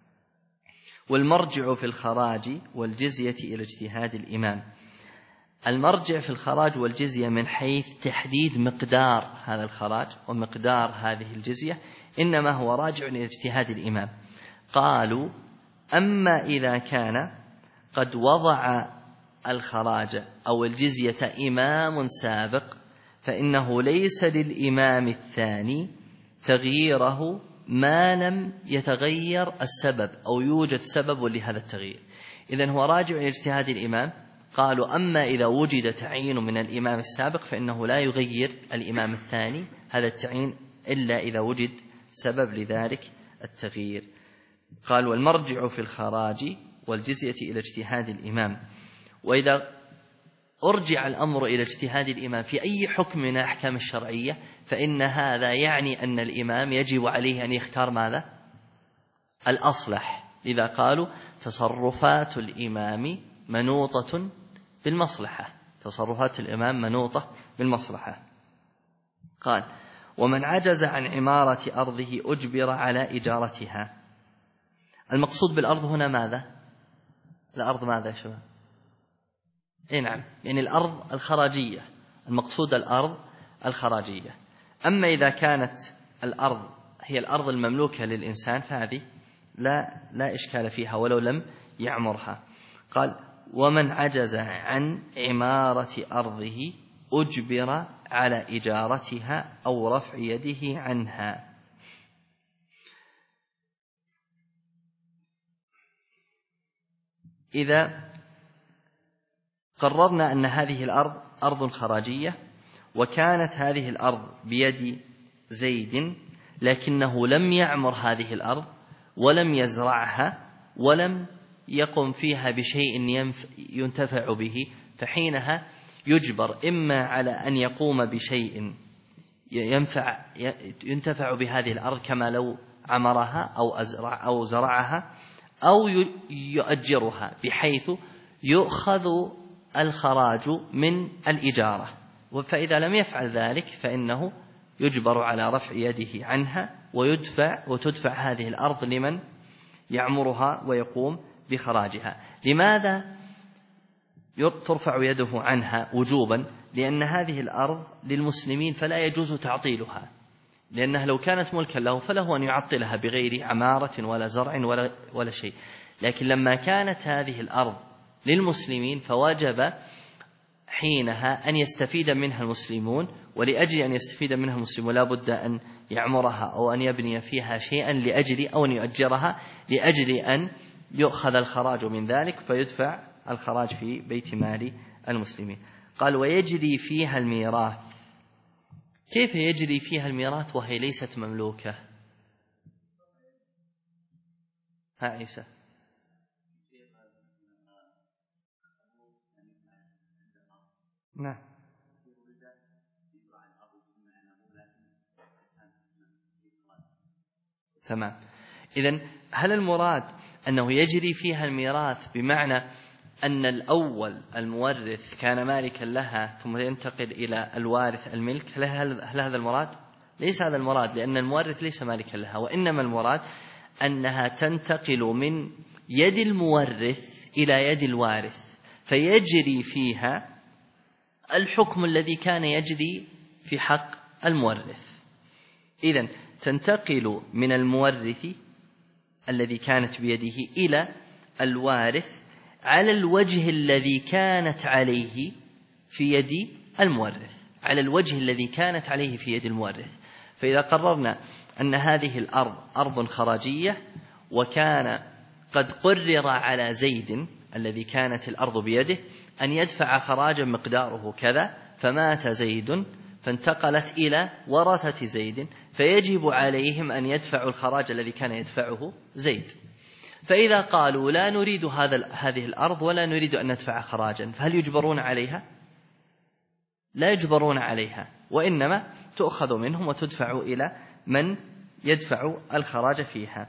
والمرجع في الخراج والجزية إلى اجتهاد الإمام. المرجع في الخراج والجزية من حيث تحديد مقدار هذا الخراج ومقدار هذه الجزية إنما هو راجع إلى اجتهاد الإمام. قالوا: أما إذا كان قد وضع الخراج أو الجزية إمام سابق فإنه ليس للإمام الثاني تغييره ما لم يتغير السبب أو يوجد سبب لهذا التغيير. إذن هو راجع إلى اجتهاد الإمام. قالوا: أما إذا وجد تعيين من الإمام السابق فإنه لا يغير الإمام الثاني هذا التعيين إلا إذا وجد سبب لذلك التغيير. قال: والمرجع في الخراج والجزية إلى اجتهاد الإمام. وإذا أرجع الأمر إلى اجتهاد الإمام في أي حكم من الأحكام الشرعية فإن هذا يعني أن الإمام يجب عليه أن يختار ماذا؟ الأصلح. لذا قالوا: تصرفات الإمام منوطة بالمصلحة، تصرفات الإمام منوطة بالمصلحة. قال: ومن عجز عن عمارة أرضه أجبر على إجارتها. المقصود بالأرض هنا ماذا؟ الأرض ماذا يا شباب؟ نعم، يعني الأرض الخراجية، المقصود الأرض الخراجية. أما إذا كانت الأرض هي الأرض المملوكة للإنسان فهذه لا إشكال فيها ولو لم يعمرها. قال: ومن عجز عن عمارة أرضه أجبر على إجارتها أو رفع يده عنها. إذا قررنا أن هذه الأرض أرض خراجية، وكانت هذه الأرض بيد زيد، لكنه لم يعمر هذه الأرض ولم يزرعها ولم يقم فيها بشيء ينتفع به، فحينها يجبر إما على أن يقوم بشيء ينتفع بهذه الأرض كما لو عمرها أو زرعها، أو يؤجرها بحيث يؤخذ الخراج من الإجارة. فإذا لم يفعل ذلك فإنه يجبر على رفع يده عنها وتدفع هذه الأرض لمن يعمرها ويقوم بخراجها. لماذا ترفع يده عنها وجوبا؟ لأن هذه الأرض للمسلمين فلا يجوز تعطيلها، لأنها لو كانت ملكا له فله أن يعطلها بغير عمارة ولا زرع ولا شيء، لكن لما كانت هذه الأرض للمسلمين فوجب حينها أن يستفيد منها المسلمون، ولأجل أن يستفيد منها المسلمون لا بد أن يعمرها أو أن يبني فيها شيئا أو أن يؤجرها لأجل أن يؤخذ الخراج من ذلك فيدفع الخراج في بيت مال المسلمين. قال ويجري فيها الميراث. كيف يجري فيها الميراث وهي ليست مملوكة؟ ها عيسى. نعم. تمام. إذن هل المراد أنه يجري فيها الميراث بمعنى أن الأول المورث كان مالكا لها ثم ينتقل إلى الوارث الملك؟ هل هذا المراد؟ ليس هذا المراد، لأن المورث ليس مالكا لها، وإنما المراد أنها تنتقل من يد المورث إلى يد الوارث، فيجري فيها الحكم الذي كان يجري في حق المورث. إذن تنتقل من المورث الذي كانت بيده إلى الوارث على الوجه الذي كانت عليه في يد المورث، على الوجه الذي كانت عليه في يد المورث. فإذا قررنا أن هذه الأرض أرض خراجية وكان قد قرر على زيد الذي كانت الأرض بيده أن يدفع خراجا مقداره كذا، فمات زيد فانتقلت إلى ورثة زيد، فيجب عليهم أن يدفعوا الخراج الذي كان يدفعه زيد. فإذا قالوا لا نريد هذه الأرض ولا نريد أن ندفع خراجا، فهل يجبرون عليها؟ لا يجبرون عليها، وإنما تؤخذ منهم وتدفع إلى من يدفع الخراج فيها.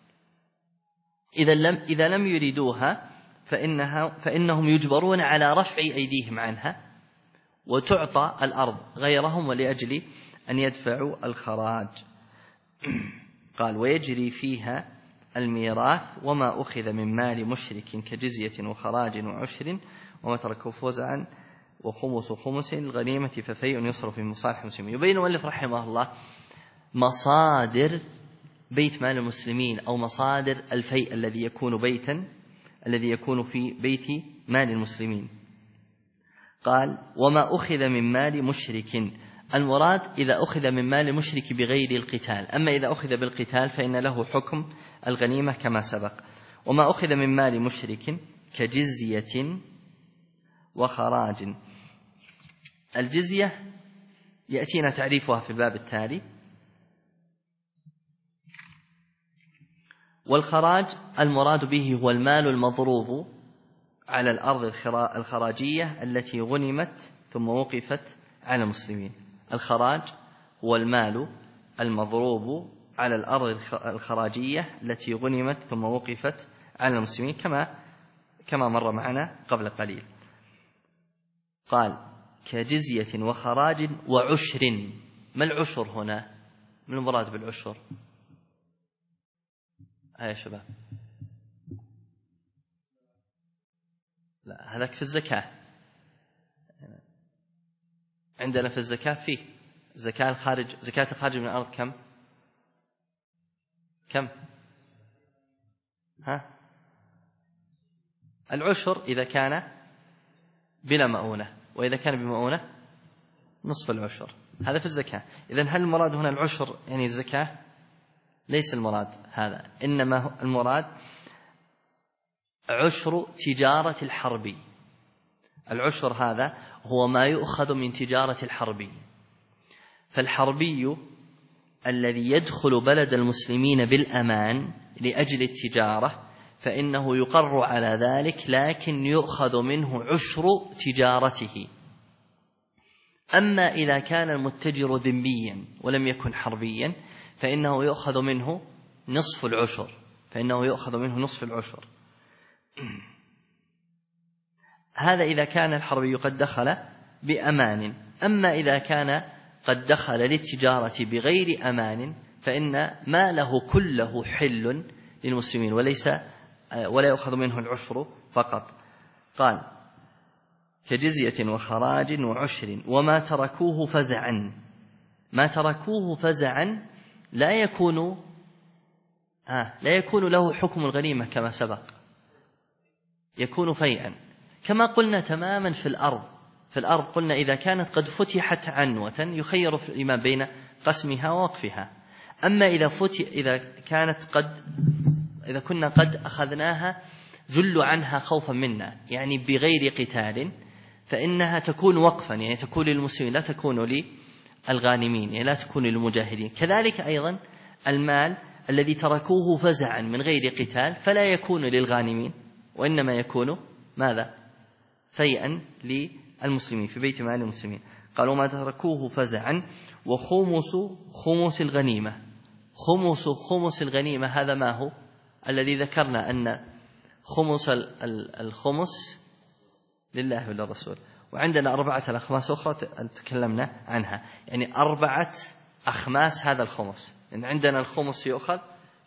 إذا لم يريدوها فإنهم يجبرون على رفع أيديهم عنها وتعطى الأرض غيرهم ولأجل أن يدفعوا الخراج. قال ويجري فيها الميراث وما أخذ من مال مشرك كجزية وخراج وعشر وما تركه فوزعا وخمس خمس الغنيمة ففيء يصرف في مصالح المسلمين. يبين المؤلف رحمه الله مصادر بيت مال المسلمين أو مصادر الفيء الذي يكون في بيت مال المسلمين. قال وما أخذ من مال مشرك، المراد إذا أخذ من مال مشرك بغير القتال، أما إذا أخذ بالقتال فإن له حكم الغنيمة كما سبق. وما أخذ من مال مشرك كجزية وخراج. الجزية يأتينا تعريفها في الباب التالي. والخراج المراد به هو المال المضروب على الأرض الخراجية التي غنمت ثم وقفت على المسلمين. الخراج هو المال المضروب على الأرض الخراجية التي غنمت ثم وقفت على المسلمين كما مر معنا قبل قليل. قال كجزية وخراج وعشر. ما العشر هنا؟ من المراد بالعشر؟ يا شباب، لا هذاك في الزكاة. عندنا في الزكاة فيه زكاة الخارج من الأرض كم؟ العشر إذا كان بلا مؤونة، وإذا كان بمؤونة نصف العشر. هذا في الزكاة. إذن هل المراد هنا العشر يعني الزكاة؟ ليس المراد هذا، إنما المراد عشر تجارة الحرب. العشر هذا هو ما يؤخذ من تجارة الحربي، فالحربي الذي يدخل بلد المسلمين بالأمان لأجل التجارة فإنه يقر على ذلك، لكن يؤخذ منه عشر تجارته. أما إذا كان المتجر ذميا ولم يكن حربيا فإنه يؤخذ منه نصف العشر. هذا إذا كان الحربي قد دخل بأمان. أما إذا كان قد دخل للتجارة بغير أمان فإن ماله كله حل للمسلمين ولا يؤخذ منه العشر فقط. قال: كجزية وخراج وعشر وما تركوه فزعا. ما تركوه فزعا لا يكون له حكم الغنيمة كما سبق، يكون فيئا، كما قلنا تماما في الأرض قلنا إذا كانت قد فتحت عنوة يخير في الإمام بين قسمها ووقفها. أما إذا كنا قد أخذناها جل عنها خوفا منا، يعني بغير قتال، فإنها تكون وقفا، يعني تكون للمسلمين لا تكون للغانمين، يعني لا تكون للمجاهدين. كذلك أيضا المال الذي تركوه فزعا من غير قتال فلا يكون للغانمين، وإنما يكون ماذا؟ فيئا للمسلمين في بيت مال المسلمين. قالوا: ما تركوه فزعا وخمس الغنيمة. خمس الغنيمة هذا ما هو؟ الذي ذكرنا أن الخمس لله وللرسول، وعندنا 4 أخماس أخرى تكلمنا عنها، يعني 4 أخماس هذا الخمس. يعني عندنا الخمس يؤخذ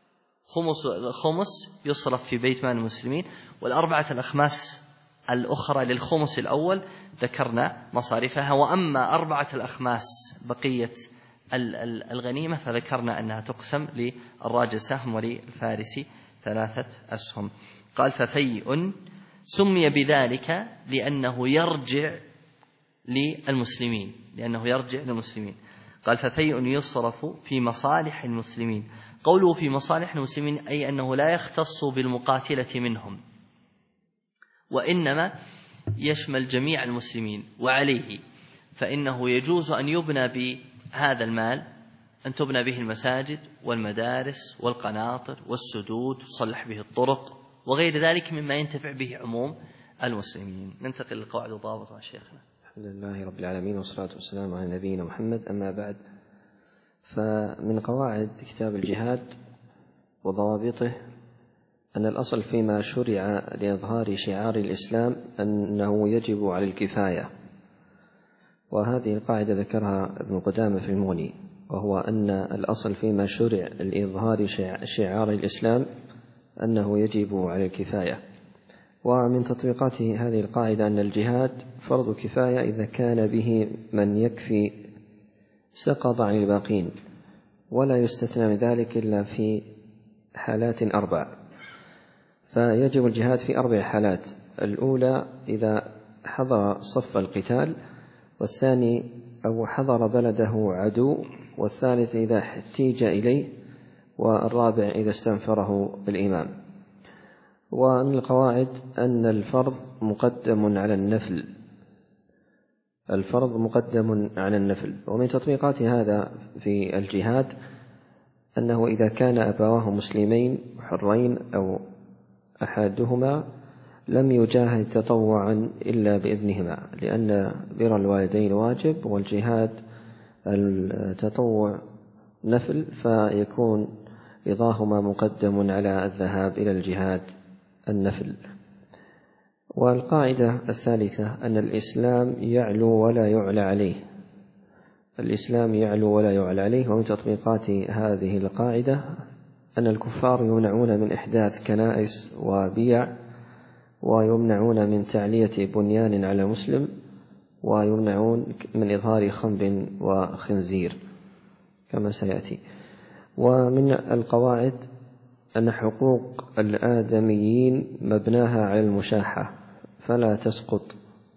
خمس يصرف في بيت مال المسلمين، وال4 الأخماس الأخرى للخمس الأول ذكرنا مصارفها. وأما 4 الأخماس بقية الغنيمة فذكرنا أنها تقسم للراجل سهم وللفارس 3 أسهم. قال: ففيء سمي بذلك لأنه يرجع للمسلمين. قال: ففيء يصرف في مصالح المسلمين. قوله في مصالح المسلمين أي أنه لا يختص بالمقاتلة منهم، وإنما يشمل جميع المسلمين. وعليه فإنه يجوز أن يبنى بهذا المال، أن تبنى به المساجد والمدارس والقناطر والسدود، تصلح به الطرق وغير ذلك مما ينتفع به عموم المسلمين. ننتقل للقواعد الضابطة يا شيخنا. الحمد لله رب العالمين، والصلاة والسلام على نبينا محمد. أما بعد، فمن قواعد كتاب الجهاد وضوابطه أن الأصل فيما شرع لإظهار شعار الإسلام أنه يجب على الكفاية، وهذه القاعدة ذكرها ابن قدامة في المغني، وهو أن الأصل فيما شرع لإظهار شعار الإسلام أنه يجب على الكفاية. ومن تطبيقات هذه القاعدة أن الجهاد فرض كفاية إذا كان به من يكفي سقط عن الباقين، ولا يستثنى من ذلك إلا في حالات 4. فيجب الجهاد في 4 حالات: الأولى إذا حضر صف القتال، والثاني أو حضر بلده عدو، والثالث إذا احتيج إليه، والرابع إذا استنفره الإمام. ومن القواعد أن الفرض مقدم على النفل. ومن تطبيقات هذا في الجهاد أنه إذا كان أبواه مسلمين حرين أو أحدهما لم يجاهد تطوعا إلا بإذنهما، لأن بر الوالدين واجب، والجهاد التطوع نفل، فيكون رضاهما مقدم على الذهاب إلى الجهاد النفل. والقاعدة الثالثة أن الإسلام يعلو ولا يعلى عليه. ومن تطبيقات هذه القاعدة أن الكفار يمنعون من إحداث كنائس وبيع، ويمنعون من تعلية بنيان على مسلم، ويمنعون من إظهار خمر وخنزير كما سيأتي. ومن القواعد أن حقوق الآدميين مبناها على المشاحة فلا تسقط.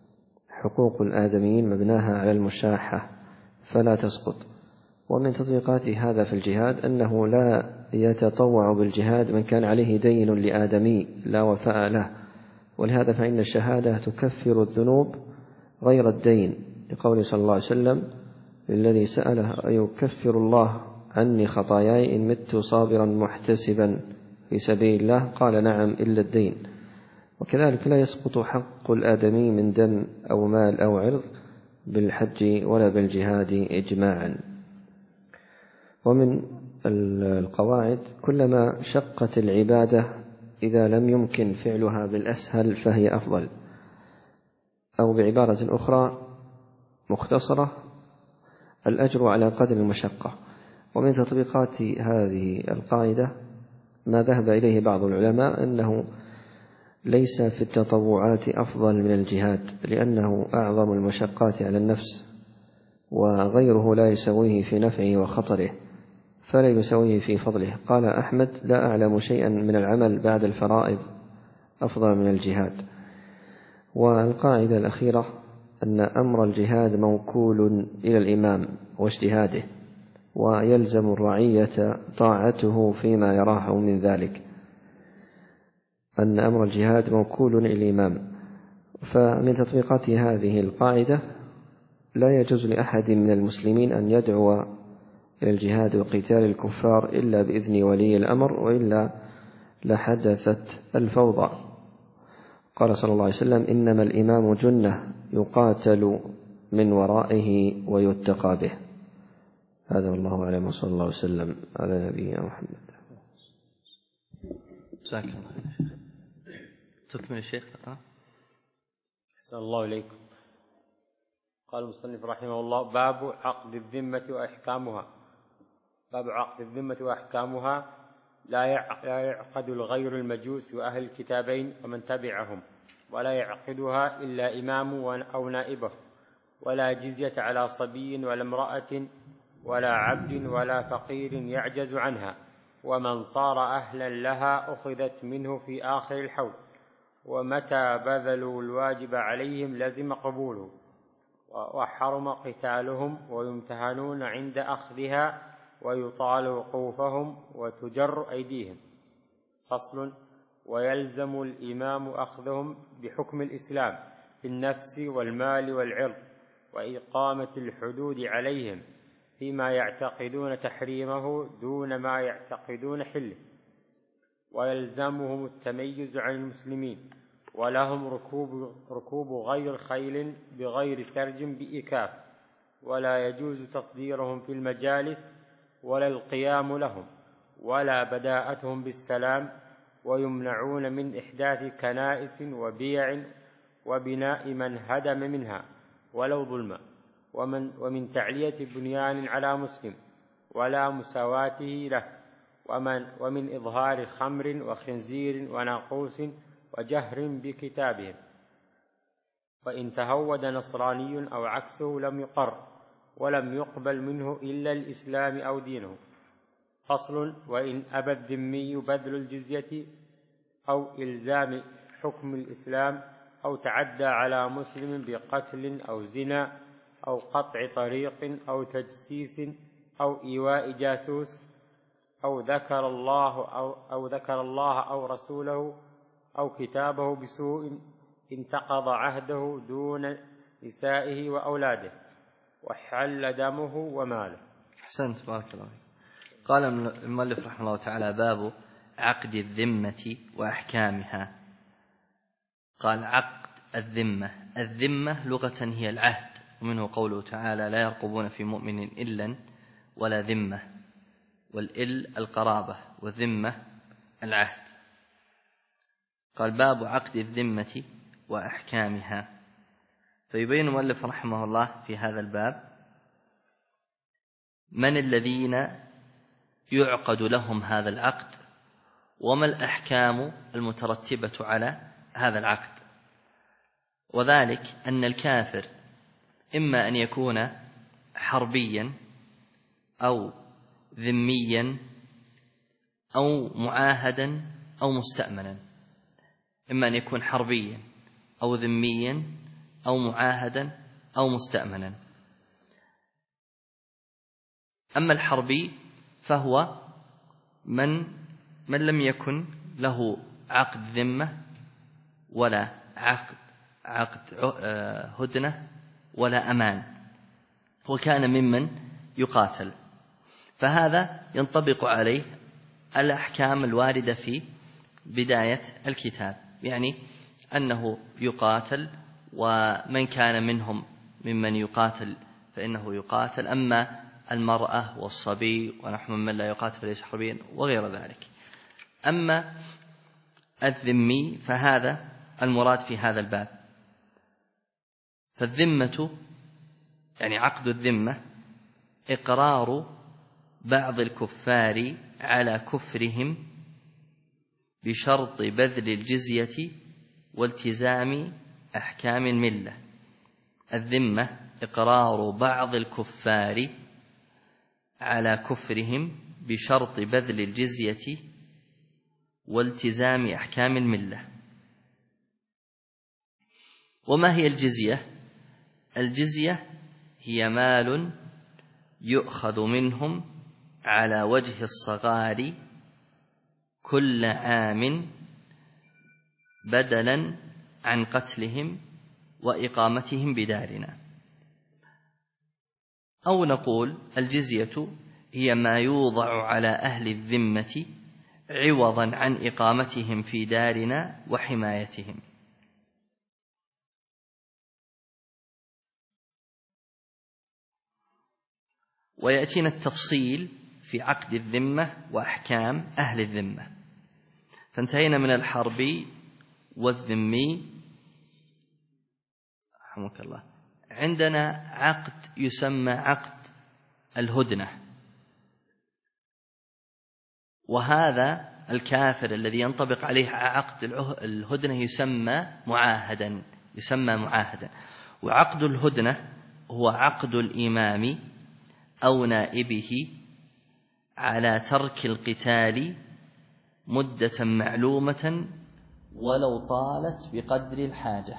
ومن تطبيقات هذا في الجهاد أنه لا يتطوع بالجهاد من كان عليه دين لآدمي لا وفاء له، ولهذا فإن الشهادة تكفر الذنوب غير الدين، لقوله صلى الله عليه وسلم للذي سأله: أيكفر الله عني خطاياي إن مت صابرا محتسبا في سبيل الله؟ قال: نعم، إلا الدين. وكذلك لا يسقط حق الآدمي من دم أو مال أو عرض بالحج ولا بالجهاد إجماعا. ومن القواعد: كلما شقت العبادة إذا لم يمكن فعلها بالأسهل فهي أفضل، أو بعبارة أخرى مختصرة: الأجر على قدر المشقة. ومن تطبيقات هذه القاعدة ما ذهب إليه بعض العلماء أنه ليس في التطوعات أفضل من الجهاد، لأنه أعظم المشقات على النفس، وغيره لا يسويه في نفعه وخطره فلا يسويه في فضله. قال أحمد: لا أعلم شيئا من العمل بعد الفرائض أفضل من الجهاد. والقاعدة الأخيرة أن أمر الجهاد موكول إلى الإمام واجتهاده، ويلزم الرعية طاعته فيما يراه من ذلك، أن أمر الجهاد موكول إلى الإمام. فمن تطبيقات هذه القاعدة: لا يجوز لأحد من المسلمين أن يدعو إلى الجهاد وقتال الكفار إلا بإذن ولي الأمر، وإلا لحدثت الفوضى. قال صلى الله عليه وسلم: إنما الإمام جنة يقاتل من ورائه ويتقى به. هذا والله أعلم، وصلى الله وسلم على نبينا محمد. جزاك الله خير. تكمل الشيخ. أحسن الله إليكم. قال المصنف رحمه الله: باب عقد الذمة وأحكامها. باب عقد الذمة وأحكامها: لا يعقد الغير المجوس وأهل الكتابين ومن تبعهم، ولا يعقدها إلا إمام أو نائبه، ولا جزية على صبي ولا امرأة ولا عبد ولا فقير يعجز عنها، ومن صار أهلا لها أخذت منه في آخر الحول، ومتى بذلوا الواجب عليهم لزم قبوله، وحرم قتالهم، ويمتهنون عند أخذها، ويطال وقوفهم، وتجر أيديهم. فصل: ويلزم الإمام أخذهم بحكم الإسلام في النفس والمال والعرض، وإقامة الحدود عليهم فيما يعتقدون تحريمه دون ما يعتقدون حله، ويلزمهم التميز عن المسلمين، ولهم ركوب غير خيل بغير سرج بإكاف، ولا يجوز تصديرهم في المجالس ولا القيام لهم، ولا بداءتهم بالسلام، ويمنعون من إحداث كنائس وبيع وبناء من هدم منها ولو ظلما، ومن تعلية بنيان على مسلم ولا مساواته له، ومن إظهار خمر وخنزير وناقوس وجهر بكتابهم، وإن تهود نصراني أو عكسه لم يقر ولم يقبل منه إلا الإسلام أو دينه. فصل: وإن أبى الذمي بذل الجزية أو إلزام حكم الإسلام، أو تعدى على مسلم بقتل أو زنا أو قطع طريق أو تجسيس أو إيواء جاسوس، أو ذكر الله أو رسوله أو كتابه بسوء، انتقض عهده دون نسائه وأولاده، وحل دمه وماله. أحسنت، بارك الله. قال المؤلف رحمه الله تعالى: باب عقد الذمة وأحكامها. قال: عقد الذمة. الذمة لغة هي العهد، ومنه قوله تعالى: لا يرقبون في مؤمن إلا ولا ذمة، والإل القرابة، والذمة العهد. قال: باب عقد الذمة وأحكامها. فيبين المؤلف رحمه الله في هذا الباب من الذين يعقد لهم هذا العقد، وما الأحكام المترتبة على هذا العقد. وذلك أن الكافر إما أن يكون حربيا أو ذميا أو معاهدا أو مستأمنا، إما أن يكون حربيا أو ذميا أو معاهدا أو مستأمنا. أما الحربي فهو من لم يكن له عقد ذمة ولا عقد هدنة ولا أمان، وكان ممن يقاتل، فهذا ينطبق عليه الأحكام الواردة في بداية الكتاب، يعني أنه يقاتل، ومن كان منهم ممن يقاتل فإنه يقاتل، أما المرأة والصبي ونحن من لا يقاتل فليس حربيا وغير ذلك. أما الذمي فهذا المراد في هذا الباب. فالذمة يعني عقد الذمة إقرار بعض الكفار على كفرهم بشرط بذل الجزية والتزام أحكام الملة. الذمة إقرار بعض الكفار على كفرهم بشرط بذل الجزية والتزام أحكام الملة. وما هي الجزية؟ الجزية هي مال يؤخذ منهم على وجه الصغار كل عام بدلا عن قتلهم وإقامتهم بدارنا. أو نقول الجزية هي ما يوضع على أهل الذمة عوضا عن إقامتهم في دارنا وحمايتهم. ويأتينا التفصيل في عقد الذمة وأحكام أهل الذمة. فانتهينا من الحربي والذمي. رحمك الله. عندنا عقد يسمى عقد الهدنة، وهذا الكافر الذي ينطبق عليه عقد الهدنة يسمى معاهدا. وعقد الهدنة هو عقد الإمام أو نائبه على ترك القتال مدة معلومة ولو طالت بقدر الحاجة.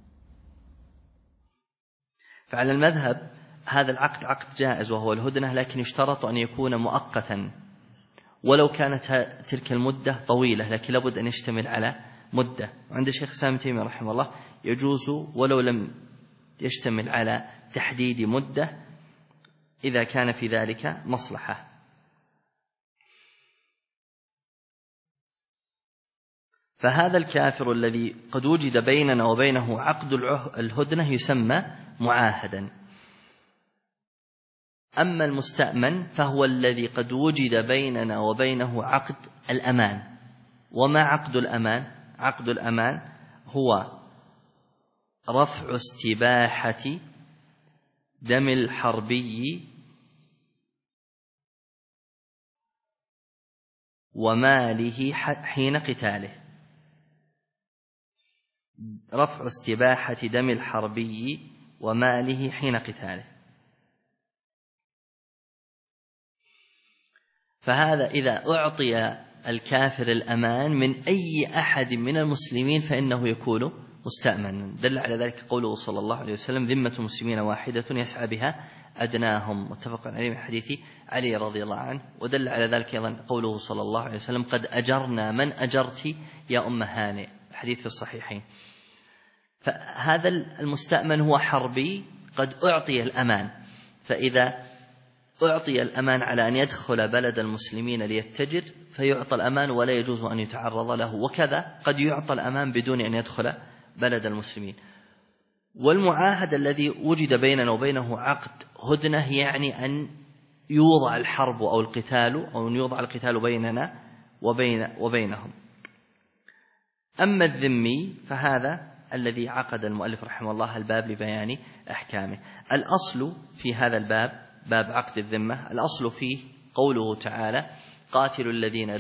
فعلى المذهب هذا العقد عقد جائز وهو الهدنة، لكن يشترط أن يكون مؤقتا، ولو كانت تلك المدة طويلة لكن لابد أن يشتمل على مدة. وعند الشيخ الإسلام ابن تيمية رحمه الله يجوز ولو لم يشتمل على تحديد مدة إذا كان في ذلك مصلحة. فهذا الكافر الذي قد وجد بيننا وبينه عقد الهدنة يسمى معاهدا. أما المستأمن فهو الذي قد وجد بيننا وبينه عقد الأمان. وما عقد الأمان؟ عقد الأمان هو رفع استباحة دم الحربي وماله حين قتاله. رفع استباحة دم الحربي وماله حين قتاله. فهذا إذا أعطي الكافر الأمان من أي أحد من المسلمين فإنه يكون مستأمنا. دل على ذلك قوله صلى الله عليه وسلم: ذمة المسلمين واحدة يسعى بها أدناهم، متفق عليه من حديث علي رضي الله عنه. ودل على ذلك أيضا قوله صلى الله عليه وسلم: قد أجرنا من أجرت يا أم هانئ، الحديث في الصحيحين. فهذا المستأمن هو حربي قد أعطي الأمان، فإذا أعطي الأمان على أن يدخل بلد المسلمين ليتجر فيعطى الأمان ولا يجوز أن يتعرض له، وكذا قد يعطى الأمان بدون أن يدخل بلد المسلمين. والمعاهد الذي وجد بيننا وبينه عقد هدنة يعني أن يوضع الحرب أو القتال أو أن يوضع القتال بيننا وبينهم. أما الذمي فهذا الذي عقد المؤلف رحمه الله الباب لبيان أحكامه. الأصل في هذا الباب، باب عقد الذمة، الأصل فيه قوله تعالى: قاتلوا الذين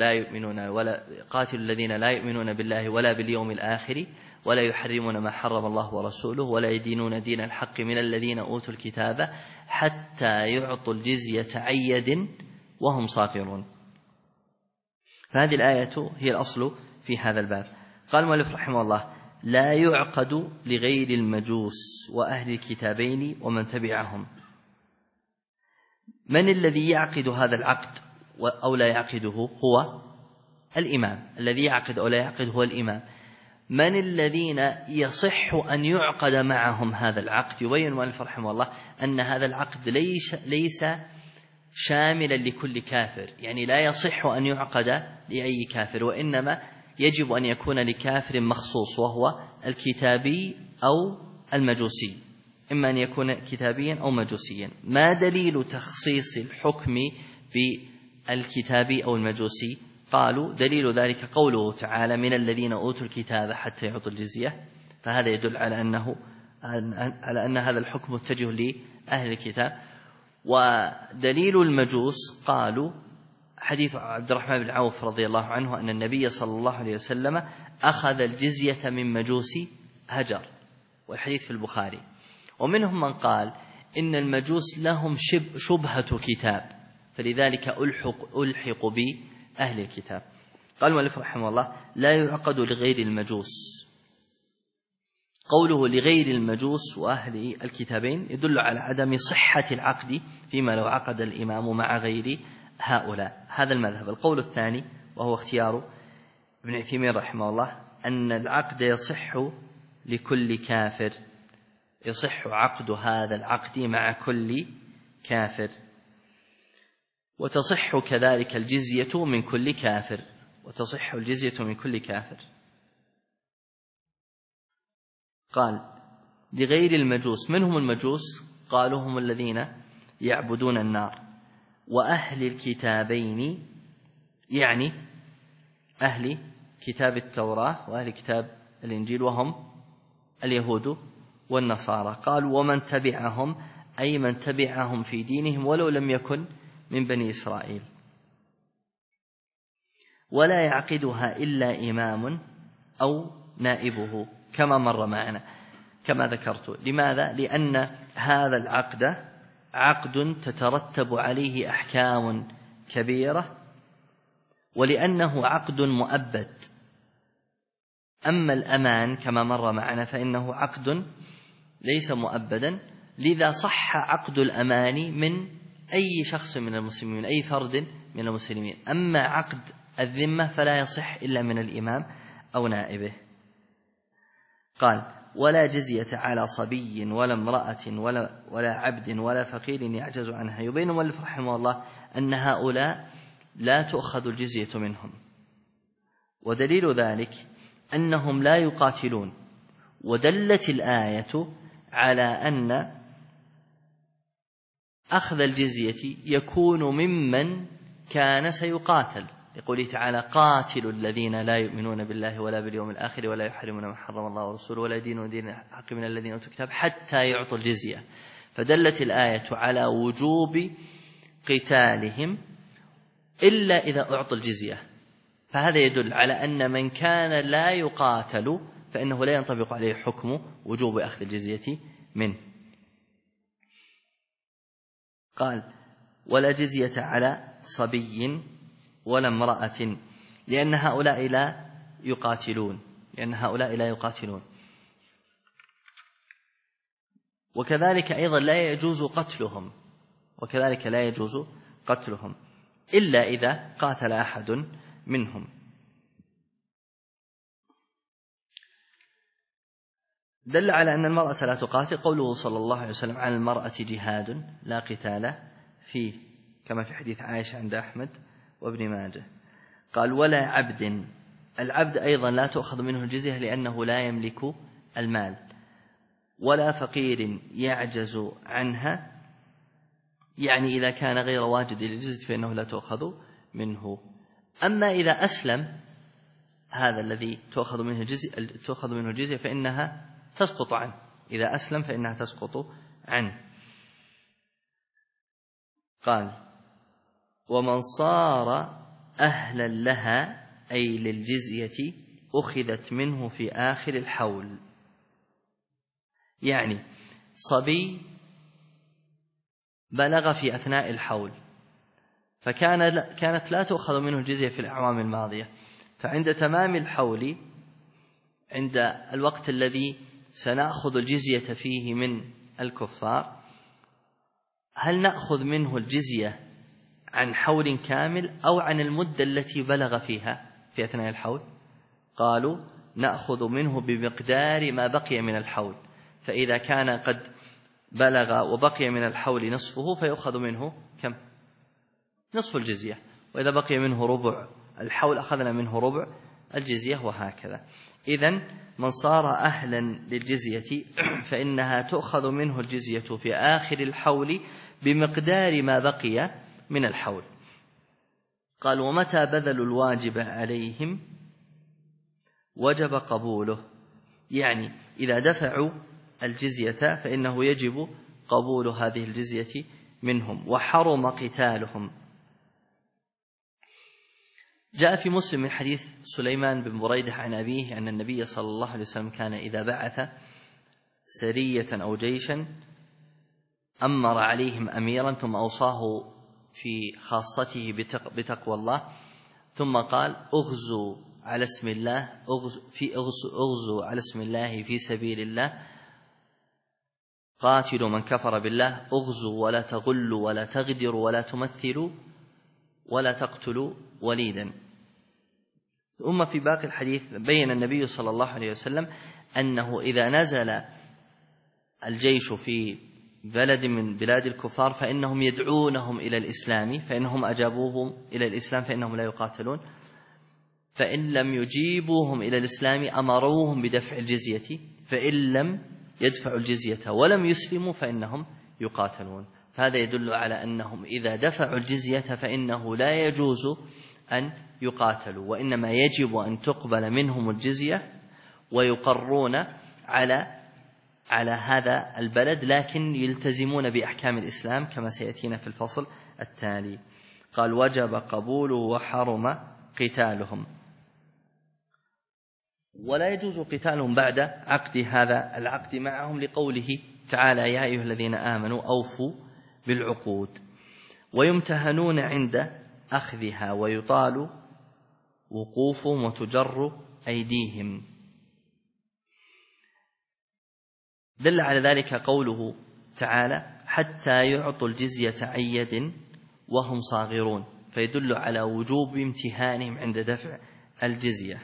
لا يؤمنون بالله ولا باليوم الآخر ولا يحرمون ما حرم الله ورسوله ولا يدينون دين الحق من الذين أوتوا الكتاب حتى يعطوا الجزية عن يد وهم صاغرون. فهذه الآية هي الأصل في هذا الباب. قال المؤلف رحمه الله: لا يعقد لغير المجوس وأهل الكتابين ومن تبعهم. من الذي يعقد هذا العقد أو لا يعقده؟ هو الإمام. الذي يعقد أو لا يعقد هو الإمام. من الذين يصح أن يعقد معهم هذا العقد. يبين المؤلف رحمه الله أن هذا العقد ليس شاملا لكل كافر، يعني لا يصح أن يعقد لأي كافر، وإنما يجب أن يكون لكافر مخصوص وهو الكتابي أو المجوسي، إما أن يكون كتابيا أو مجوسيا. ما دليل تخصيص الحكم بالكتابي أو المجوسي؟ قالوا دليل ذلك قوله تعالى من الذين أوتوا الكتاب حتى يعطوا الجزية، فهذا يدل على أن هذا الحكم متجه لأهل الكتاب. ودليل المجوس قالوا حديث عبد الرحمن بن عوف رضي الله عنه أن النبي صلى الله عليه وسلم أخذ الجزية من مجوس هجر، والحديث في البخاري. ومنهم من قال إن المجوس لهم شبهة كتاب، فلذلك ألحق بأهل الكتاب. قال المؤلف رحمه الله لا يعقد لغير المجوس. قوله لغير المجوس وأهل الكتابين يدل على عدم صحة العقد فيما لو عقد الإمام مع غير هؤلاء. هذا المذهب. القول الثاني وهو اختيار ابن عثيمين رحمه الله أن العقد يصح لكل كافر، يصح عقد هذا العقد مع كل كافر، وتصح كذلك الجزية من كل كافر، وتصح الجزية من كل كافر. قال لغير المجوس. من هم المجوس؟ قالوا هم الذين يعبدون النار. وأهل الكتابين يعني أهل كتاب التوراة وأهل كتاب الإنجيل وهم اليهود والنصارى. قالوا ومن تبعهم أي من تبعهم في دينهم ولو لم يكن من بني إسرائيل. ولا يعقدها إلا إمام أو نائبه كما مر معنا كما ذكرت. لماذا؟ لأن هذا العقد عقد تترتب عليه أحكام كبيرة، ولأنه عقد مؤبد. أما الأمان كما مر معنا فإنه عقد ليس مؤبدا، لذا صح عقد الأمان من أي شخص من المسلمين، أي فرد من المسلمين. أما عقد الذمة فلا يصح إلا من الإمام أو نائبه. قال ولا جزية على صبي ولا امرأة ولا عبد ولا فقير يعجز عنها. يبين المؤلف رحمه الله أن هؤلاء لا تؤخذ الجزية منهم، ودليل ذلك أنهم لا يقاتلون. ودلت الآية على أن أخذ الجزية يكون ممن كان سيقاتل، يقول تعالى قاتلوا الذين لا يؤمنون بالله ولا باليوم الآخر ولا يحرمون ما حرم الله ورسوله ولا يدينون دين الحق من الذين أوتوا الكتاب حتى يعطوا الجزية. فدلت الآية على وجوب قتالهم إلا إذا أعطوا الجزية. فهذا يدل على أن من كان لا يقاتل فإنه لا ينطبق عليه حكم وجوب أخذ الجزية منه. قال ولا جزية على صبي ولا امرأة لأن هؤلاء لا يقاتلون. وكذلك أيضا لا يجوز قتلهم إلا إذا قاتل أحد منهم. دل على أن المرأة لا تقاتل قوله صلى الله عليه وسلم عن المرأة جهاد لا قتال فيه، كما في حديث عائشة عند أحمد وابن ماجه. قال ولا عبد. العبد أيضا لا تؤخذ منه الجزية لأنه لا يملك المال. ولا فقير يعجز عنها، يعني إذا كان غير واجد للجزية فإنه لا تؤخذ منه. أما إذا أسلم هذا الذي تؤخذ منه الجزية فإنها تسقط عنه. إذا أسلم فإنها تسقط عنه. قال ومن صار أهلا لها أي للجزية أخذت منه في آخر الحول. يعني صبي بلغ في أثناء الحول كانت لا تؤخذ منه الجزية في الأعوام الماضية، فعند تمام الحول عند الوقت الذي سنأخذ الجزية فيه من الكفار هل نأخذ منه الجزية عن حول كامل أو عن المدة التي بلغ فيها في أثناء الحول؟ قالوا نأخذ منه بمقدار ما بقي من الحول، فإذا كان قد بلغ وبقي من الحول نصفه فيأخذ منه كم؟ نصف الجزية، وإذا بقي منه ربع الحول أخذنا منه ربع الجزية، وهكذا. إذن من صار أهلا للجزية فإنها تؤخذ منه الجزية في آخر الحول بمقدار ما بقي من الحول. قال: ومتى بذلوا الواجب عليهم وجب قبوله، يعني إذا دفعوا الجزية فإنه يجب قبول هذه الجزية منهم، وحرم قتالهم. جاء في مسلم من حديث سليمان بن بريدة عن أبيه أن النبي صلى الله عليه وسلم كان إذا بعث سرية أو جيشا أمر عليهم أميرا ثم أوصاه في خاصته بتقوى الله، ثم قال: اغزوا على اسم الله، اغزوا على اسم الله في سبيل الله، قاتلوا من كفر بالله، اغزوا ولا تغلوا ولا تغدروا ولا تمثلوا ولا تقتلوا وليدا. ثم في باقي الحديث بين النبي صلى الله عليه وسلم أنه إذا نزل الجيش في بلد من بلاد الكفار فإنهم يدعونهم إلى الإسلام، فإنهم أجابوهم إلى الإسلام فإنهم لا يقاتلون، فإن لم يجيبوهم إلى الإسلام أمروهم بدفع الجزية، فإن لم يدفعوا الجزية ولم يسلموا فإنهم يقاتلون. فهذا يدل على أنهم إذا دفعوا الجزية فإنه لا يجوز أن يقاتلوا، وإنما يجب أن تقبل منهم الجزية ويقرون على هذا البلد، لكن يلتزمون بأحكام الإسلام كما سيأتينا في الفصل التالي. قال: وجب قبوله وحرم قتالهم، ولا يجوز قتالهم بعد عقد هذا العقد معهم، لقوله تعالى: يا أيها الذين آمنوا أوفوا بالعقود، ويمتهنون عند أخذها، ويطال وقوفهم وتجر أيديهم. دل على ذلك قوله تعالى: حتى يعطوا الجزية عن يد وهم صاغرون، فيدل على وجوب امتهانهم عند دفع الجزية.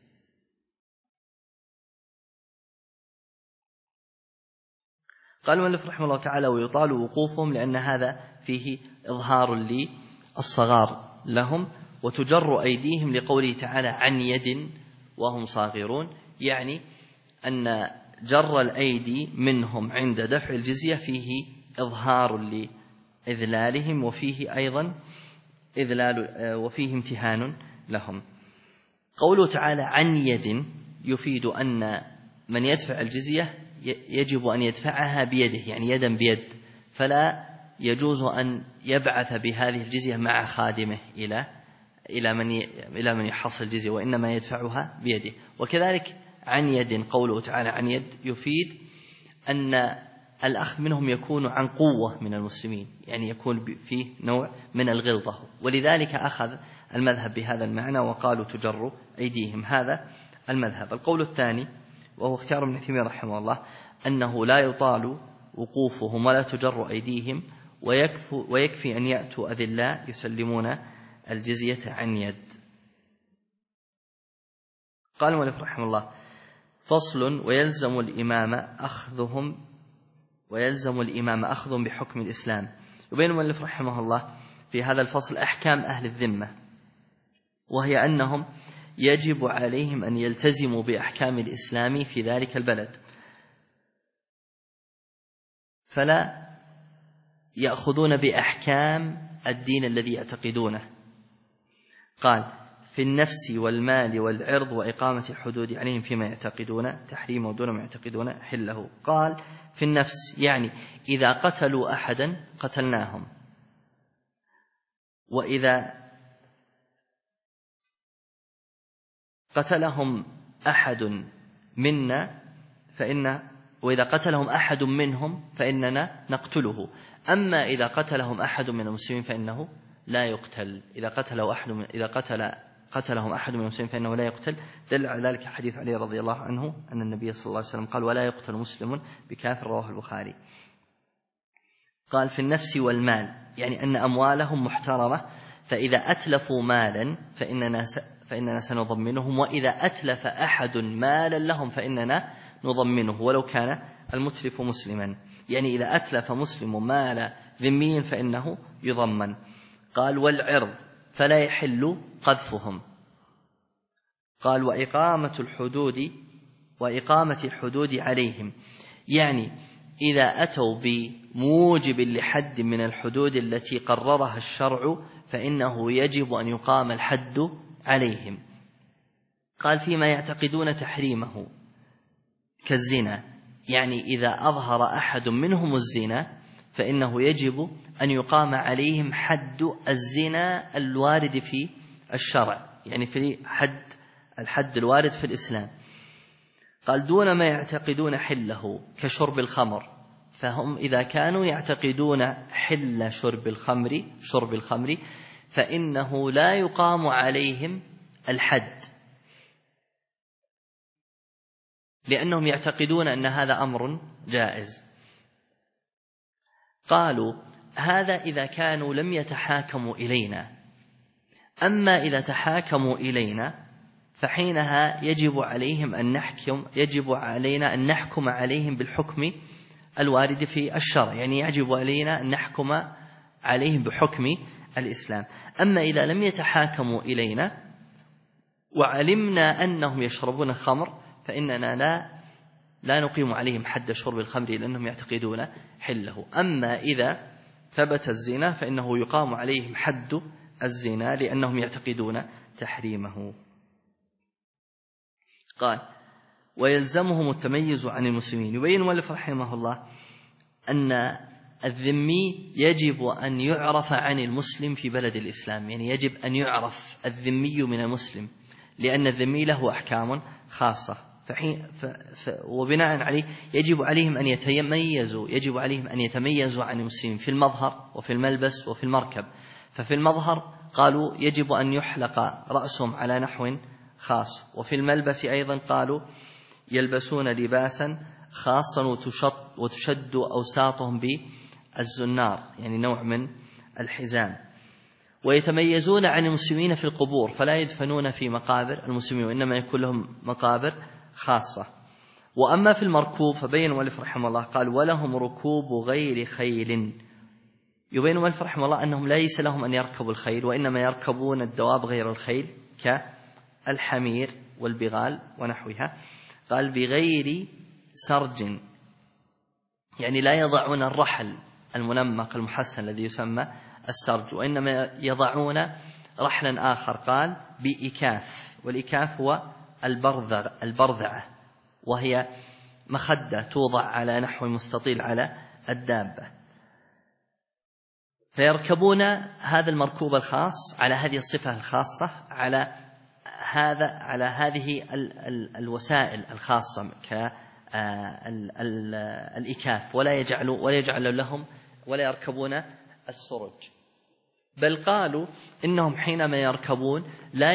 قال المؤلف رحمه الله تعالى: ويطال وقوفهم، لأن هذا فيه إظهار للصغار لهم، وتجر أيديهم لقوله تعالى: عن يد وهم صاغرون، يعني أن جر الأيدي منهم عند دفع الجزية فيه إظهار لإذلالهم، وفيه أيضا وفيه امتهان لهم. قوله تعالى عن يد يفيد أن من يدفع الجزية يجب أن يدفعها بيده، يعني يدا بيد، فلا يجوز أن يبعث بهذه الجزية مع خادمه إلى من يحصل الجزية، وإنما يدفعها بيده. وكذلك عن يد، قوله تعالى عن يد يفيد أن الأخذ منهم يكون عن قوة من المسلمين، يعني يكون فيه نوع من الغلظة، ولذلك أخذ المذهب بهذا المعنى وقالوا تجر أيديهم. هذا المذهب. القول الثاني وهو اختيار ابن تيمية رحمه الله أنه لا يطال وقوفهم ولا تجر أيديهم، ويكفي أن يأتوا أذلاء يسلمون الجزية عن يد. قال المؤلف رحمه الله: فصل: ويلزم الإمام أخذهم بحكم الإسلام. يبين المؤلف رحمه الله في هذا الفصل أحكام أهل الذمة، وهي أنهم يجب عليهم أن يلتزموا بأحكام الإسلام في ذلك البلد، فلا يأخذون بأحكام الدين الذي يعتقدونه. قال: في النفس والمال والعرض وإقامة الحدود عليهم فيما يعتقدون تحريمه ودون ما يعتقدون حله. قال: في النفس، يعني إذا قتلوا أحدا قتلناهم، وإذا قتلهم أحد منا وإذا قتلهم أحد منهم فإننا نقتله. أما إذا قتلهم أحد من المسلمين فإنه لا يقتل. إذا قتلهم أحد من المسلمين فإنه لا يقتل. دل على ذلك حديث علي رضي الله عنه أن النبي صلى الله عليه وسلم قال: ولا يقتل مسلم بكافر، رواه البخاري. قال في والمال، يعني أن أموالهم محترمة، فإذا أتلفوا مالا فإننا سنضمنهم، وإذا أتلف أحد مالا لهم فإننا نضمنه ولو كان المتلف مسلما، يعني إذا أتلف مسلم مال ذمي فإنه يضمن. قال والعرض فلا يحل قذفهم. قال وإقامة الحدود عليهم، يعني إذا أتوا بموجب لحد من الحدود التي قررها الشرع فإنه يجب أن يقام الحد عليهم. قال فيما يعتقدون تحريمه كالزنا، يعني إذا أظهر أحد منهم الزنا فإنه يجب أن يقام عليهم حد الزنا الوارد في الشرع، يعني في الحد الوارد في الإسلام. قال دون ما يعتقدون حله كشرب الخمر، فهم إذا كانوا يعتقدون حل شرب الخمر فإنه لا يقام عليهم الحد، لأنهم يعتقدون أن هذا أمر جائز. قالوا هذا إذا كانوا لم يتحاكموا إلينا، أما إذا تحاكموا إلينا فحينها يجب علينا أن نحكم عليهم بالحكم الوارد في الشرع، يعني يجب علينا أن نحكم عليهم بحكم الإسلام. أما إذا لم يتحاكموا إلينا وعلمنا أنهم يشربون الخمر فإننا لا نقيم عليهم حد شرب الخمر لأنهم يعتقدون حله. أما إذا ثبت الزنا فإنه يقام عليهم حد الزنا لأنهم يعتقدون تحريمه. قال ويلزمهم التميز عن المسلمين. يبين المؤلف رحمه الله أن الذمي يجب أن يعرف عن المسلم في بلد الإسلام، يعني يجب أن يعرف الذمي من المسلم، لأن الذمي له أحكام خاصة، وبناء عليه يجب عليهم أن يتميزوا عن المسلمين في المظهر وفي الملبس وفي المركب. ففي المظهر قالوا يجب أن يحلق رأسهم على نحو خاص، وفي الملبس أيضا قالوا يلبسون لباسا خاصا وتشد أوساطهم بالزنار، يعني نوع من الحزام. ويتميزون عن المسلمين في القبور، فلا يدفنون في مقابر المسلمين وإنما يكون لهم مقابر خاصة. وأما في المركوب فبين المؤلف رحمه الله قال ولهم ركوب غير خيل. يبين المؤلف رحمه الله أنهم ليس لهم أن يركبوا الخيل، وإنما يركبون الدواب غير الخيل كالحمير والبغال ونحوها. قال بغير سرج، يعني لا يضعون الرحل المنمق المحسن الذي يسمى السرج، وإنما يضعون رحلا آخر قال بإكاف. والإكاف هو البرذعة، وهي مخدة توضع على نحو مستطيل على الدابة. فيركبون هذا المركوب الخاص على هذه الصفة الخاصة على هذه الوسائل الخاصة كالإكاف، ولا يركبون السرج. بل قالوا إنهم حينما يركبون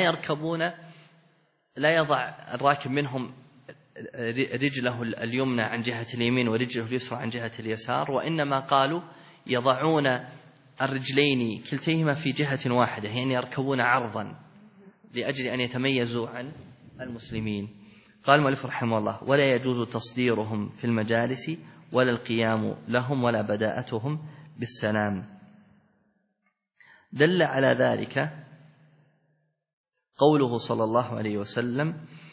لا يضع الراكب منهم رجله اليمنى عن جهة اليمين ورجله اليسرى عن جهة اليسار، وإنما قالوا يضعون الرجلين كلتيهما في جهة واحدة، يعني يركبون عرضا لأجل أن يتميزوا عن المسلمين. قال المؤلف رحمه الله ولا يجوز تصديرهم في المجالس ولا القيام لهم ولا بداءتهم بالسلام. دل على ذلك قوله صلى الله عليه وسلم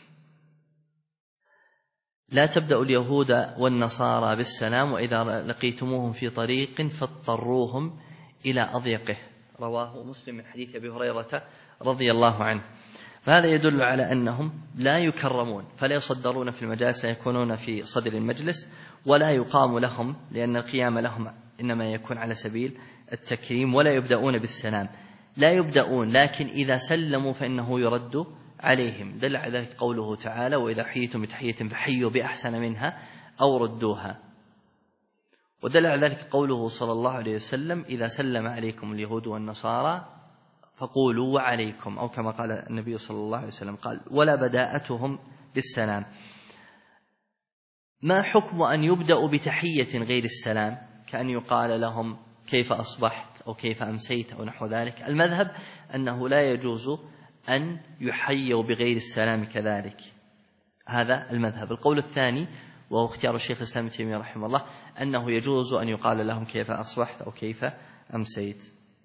لا تبدأ اليهود والنصارى بالسلام وإذا لقيتموهم في طريق فاضطروهم إلى أضيقه. رواه مسلم من حديث أبي هريرة رضي الله عنه. فهذا يدل على أنهم لا يكرمون، فلا يصدرون في المجالس، لا يكونون في صدر المجلس، ولا يقام لهم، لأن القيام لهم إنما يكون على سبيل التكريم. ولا يبدأون بالسلام، لا يبدأون، لكن إذا سلموا فإنه يرد عليهم. دل على ذلك قوله تعالى وإذا حييتم بتحية فحيوا بأحسن منها أو ردوها. ودل على ذلك قوله صلى الله عليه وسلم إذا سلم عليكم اليهود والنصارى فقولوا وعليكم، أو كما قال النبي صلى الله عليه وسلم قال ولا بداءتهم بالسلام. ما حكم أن يبدأ بتحية غير السلام؟ كأن يقال لهم كيف أصبحت أو كيف أمسيت أو نحو ذلك. المذهب أنه لا يجوز أن يحيوا بغير السلام كذلك، هذا المذهب. القول الثاني وهو اختيار الشيخ الإسلام ابن تيمية رحمه الله أنه يجوز أن يقال لهم كيف أصبحت أو كيف أمسيت.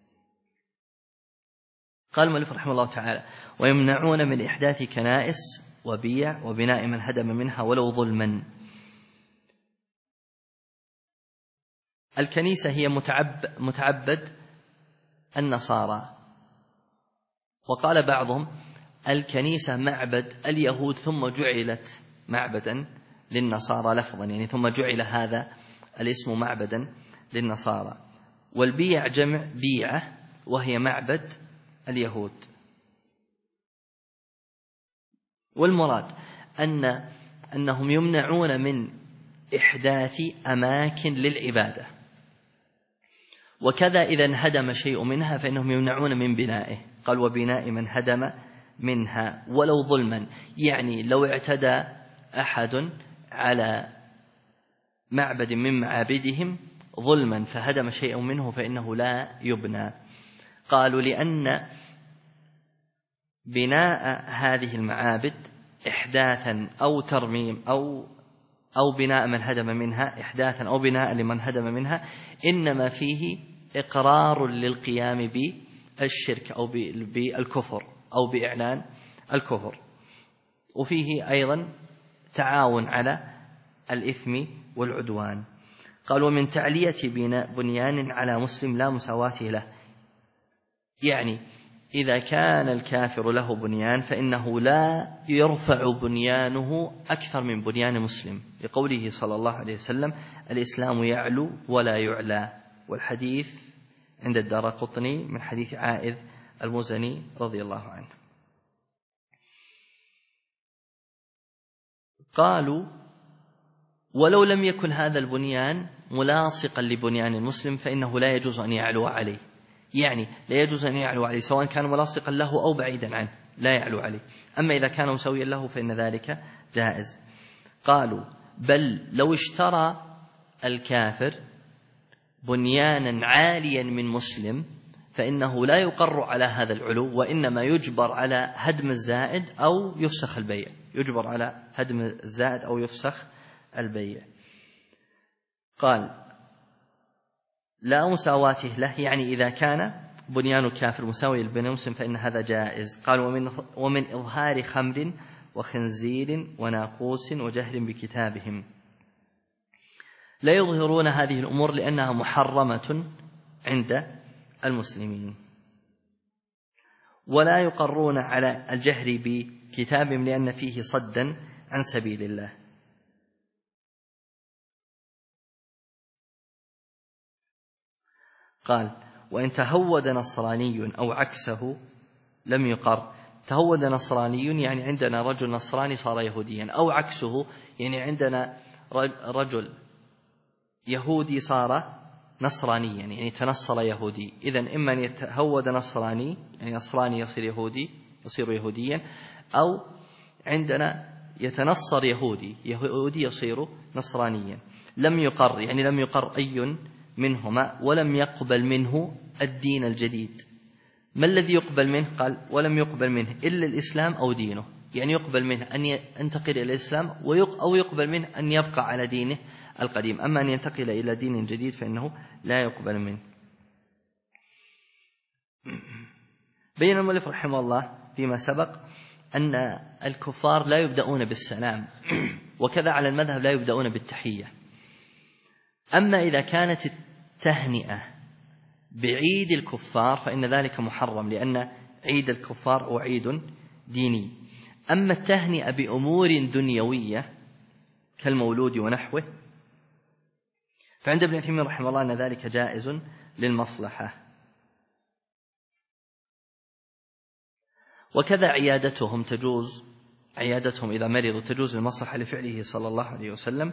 قال المؤلف رحمه الله تعالى: ويمنعون من إحداث كنائس وبيع وبناء من هدم منها ولو ظلما. الكنيسة هي متعبد النصارى، وقال بعضهم الكنيسة معبد اليهود ثم جعلت معبدا للنصارى لفظا، يعني ثم جعل هذا الاسم معبدا للنصارى. والبيع جمع بيعة وهي معبد اليهود. والمراد أنهم يمنعون من إحداث أماكن للعبادة، وكذا إذا انهدم شيء منها فإنهم يمنعون من بنائه. قال: وبناء من هدم منها ولو ظلما، يعني لو اعتدى أحد على معبد من معابدهم ظلما فهدم شيء منه فإنه لا يبنى. قالوا: لأن بناء هذه المعابد إحداثا أو ترميم أو بناء من هدم منها إحداثا أو بناء لمن هدم منها إنما فيه إقرار للقيام بالشرك أو بالكفر أو بإعلان الكفر، وفيه أيضا تعاون على الإثم والعدوان. قال: ومن تعلية بنيان على مسلم لا مساواته له، يعني إذا كان الكافر له بنيان فإنه لا يرفع بنيانه أكثر من بنيان مسلم، لقوله صلى الله عليه وسلم: الإسلام يعلو ولا يعلى. والحديث عند الدارقطني من حديث عائذ المزني رضي الله عنه. قالوا: ولو لم يكن هذا البنيان ملاصقا لبنيان المسلم فإنه لا يجوز أن يعلو عليه، يعني لا يجوز أن يعلو عليه سواء كان ملاصقا له أو بعيدا عنه، لا يعلو عليه. أما إذا كان مسويا له فإن ذلك جائز. قالوا: بل لو اشترى الكافر بنيانا عاليا من مسلم فإنه لا يقر على هذا العلو، وإنما يجبر على هدم الزائد أو يفسخ البيع، يجبر على هدم الزائد أو يفسخ البيع. قال: لا مساواته له، يعني إذا كان بنيان الكافر مساوي لبنيان المسلم فإن هذا جائز. قال: ومن إظهار خمر وخنزير وناقوس وجهل بكتابهم. لا يظهرون هذه الأمور لأنها محرمة عند المسلمين، ولا يقرون على الجهر بكتابهم لأن فيه صدا عن سبيل الله. قال: وإن تهود نصراني أو عكسه لم يقر. تهود نصراني يعني عندنا رجل نصراني صار يهوديا، أو عكسه يعني عندنا رجل يهودي صار نصرانيا، يعني تنصر يهودي. إذن إما أن يتهود نصراني يعني نصراني يصير يهودي يصير يهوديا، أو عندنا يتنصر يهودي يصير نصرانيا. لم يقر يعني لم يقر أي منهما ولم يقبل منه الدين الجديد. ما الذي يقبل منه؟ قال: ولم يقبل منه إلا الإسلام أو دينه، يعني يقبل منه أن ينتقل إلى الإسلام أو يقبل منه أن يبقى على دينه القديم، أما أن ينتقل إلى دين جديد فإنه لا يقبل منه. بين المؤلف رحمه الله فيما سبق أن الكفار لا يبدأون بالسلام، وكذا على المذهب لا يبدأون بالتحية. أما إذا كانت التهنئة بعيد الكفار فإن ذلك محرم، لأن عيد الكفار هو عيد ديني. أما التهنئة بأمور دنيوية كالمولود ونحوه فعند ابن تيمية رحمه الله أن ذلك جائز للمصلحة. وكذا عيادتهم تجوز، عيادتهم إذا مرضوا تجوز للمصلحة لفعله صلى الله عليه وسلم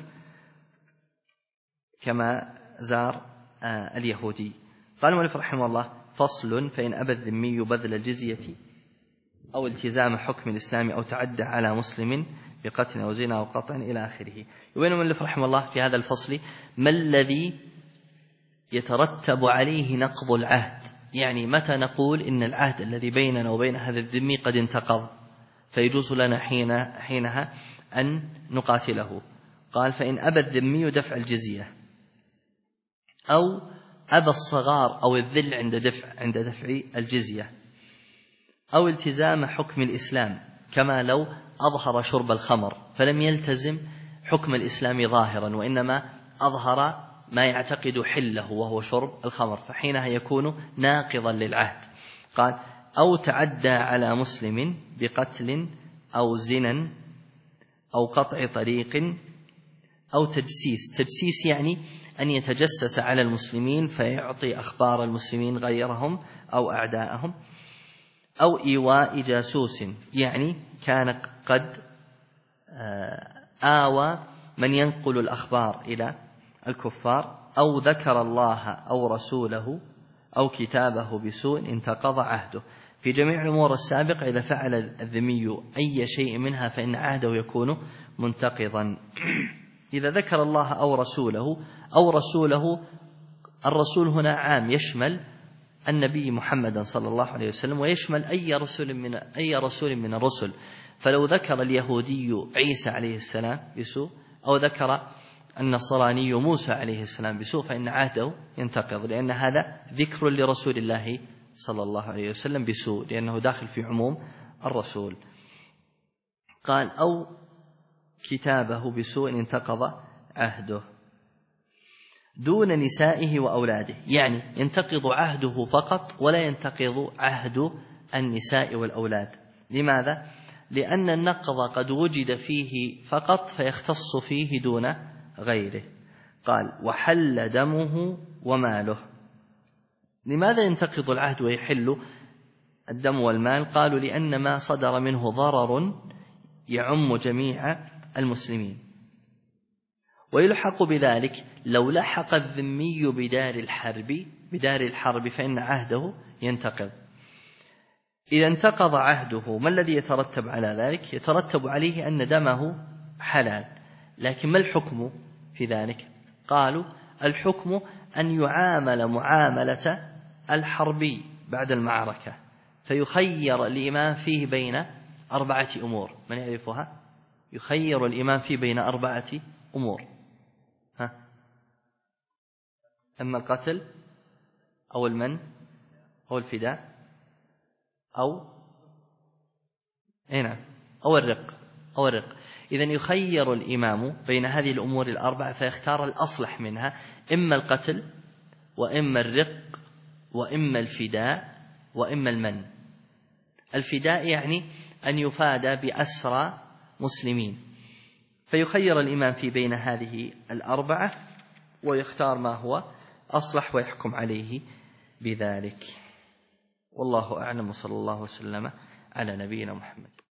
كما زار اليهودي. قال المؤلف رحمه الله: فصل: فإن أبى الذمي بذل الجزية أو التزام حكم الإسلام أو تعدى على مسلم بقتل أو زنا أو قطع إلى آخره. يبين المؤلف رحمه الله في هذا الفصل ما الذي يترتب عليه نقض العهد، يعني متى نقول إن العهد الذي بيننا وبين هذا الذمي قد انتقض فيجوز لنا حينها أن نقاتله. قال: فإن أبى الذمي دفع الجزية أو أبى الصغار أو الذل عند دفع الجزية أو التزام حكم الإسلام، كما لو أظهر شرب الخمر فلم يلتزم حكم الإسلام ظاهرا وإنما أظهر ما يعتقد حله وهو شرب الخمر، فحينها يكون ناقضا للعهد. قال: أو تعدى على مسلم بقتل أو زنا أو قطع طريق أو تجسيس يعني أن يتجسس على المسلمين فيعطي أخبار المسلمين غيرهم أو أعداءهم، أو إيواء جاسوس يعني كان قد آوى من ينقل الأخبار إلى الكفار، أو ذكر الله أو رسوله أو كتابه بسوء انتقض عهده. في جميع الأمور السابقة إذا فعل الذمي أي شيء منها فإن عهده يكون منتقضا. إذا ذكر الله أو رسوله الرسول هنا عام، يشمل النبي محمد صلى الله عليه وسلم ويشمل أي رسول من الرسل. فلو ذكر اليهودي عيسى عليه السلام بسوء أو ذكر النصراني موسى عليه السلام بسوء فإن عهده ينتقض، لأن هذا ذكر لرسول الله صلى الله عليه وسلم بسوء، لأنه داخل في عموم الرسول. قال: أو كتابه بسوء انتقض عهده دون نسائه وأولاده، يعني ينتقض عهده فقط ولا ينتقض عهد النساء والأولاد. لماذا؟ لأن النقض قد وجد فيه فقط فيختص فيه دون غيره. قال: وحل دمه وماله. لماذا ينتقض العهد ويحل الدم والمال؟ قالوا: لأن ما صدر منه ضرر يعم جميع المسلمين. ويلحق بذلك لو لحق الذمي بدار الحرب فإن عهده ينتقض. إذا انتقض عهده ما الذي يترتب على ذلك؟ يترتب عليه أن دمه حلال، لكن ما الحكم في ذلك؟ قالوا: الحكم أن يعامل معاملة الحربي بعد المعركة، فيخير الإمام فيه بين 4 أمور. من يعرفها؟ يخير الإمام فيه بين 4 أمور، أما القتل أو المن أو الفداء أو الرق. إذن يخير الإمام بين هذه الأمور 4 فيختار الأصلح منها، إما القتل وإما الرق وإما الفداء وإما المن. الفداء يعني أن يفادى بأسرى مسلمين، فيخير الإمام في بين هذه 4 ويختار ما هو أصلح ويحكم عليه بذلك. والله أعلم، وصلى الله وسلم على نبينا محمد.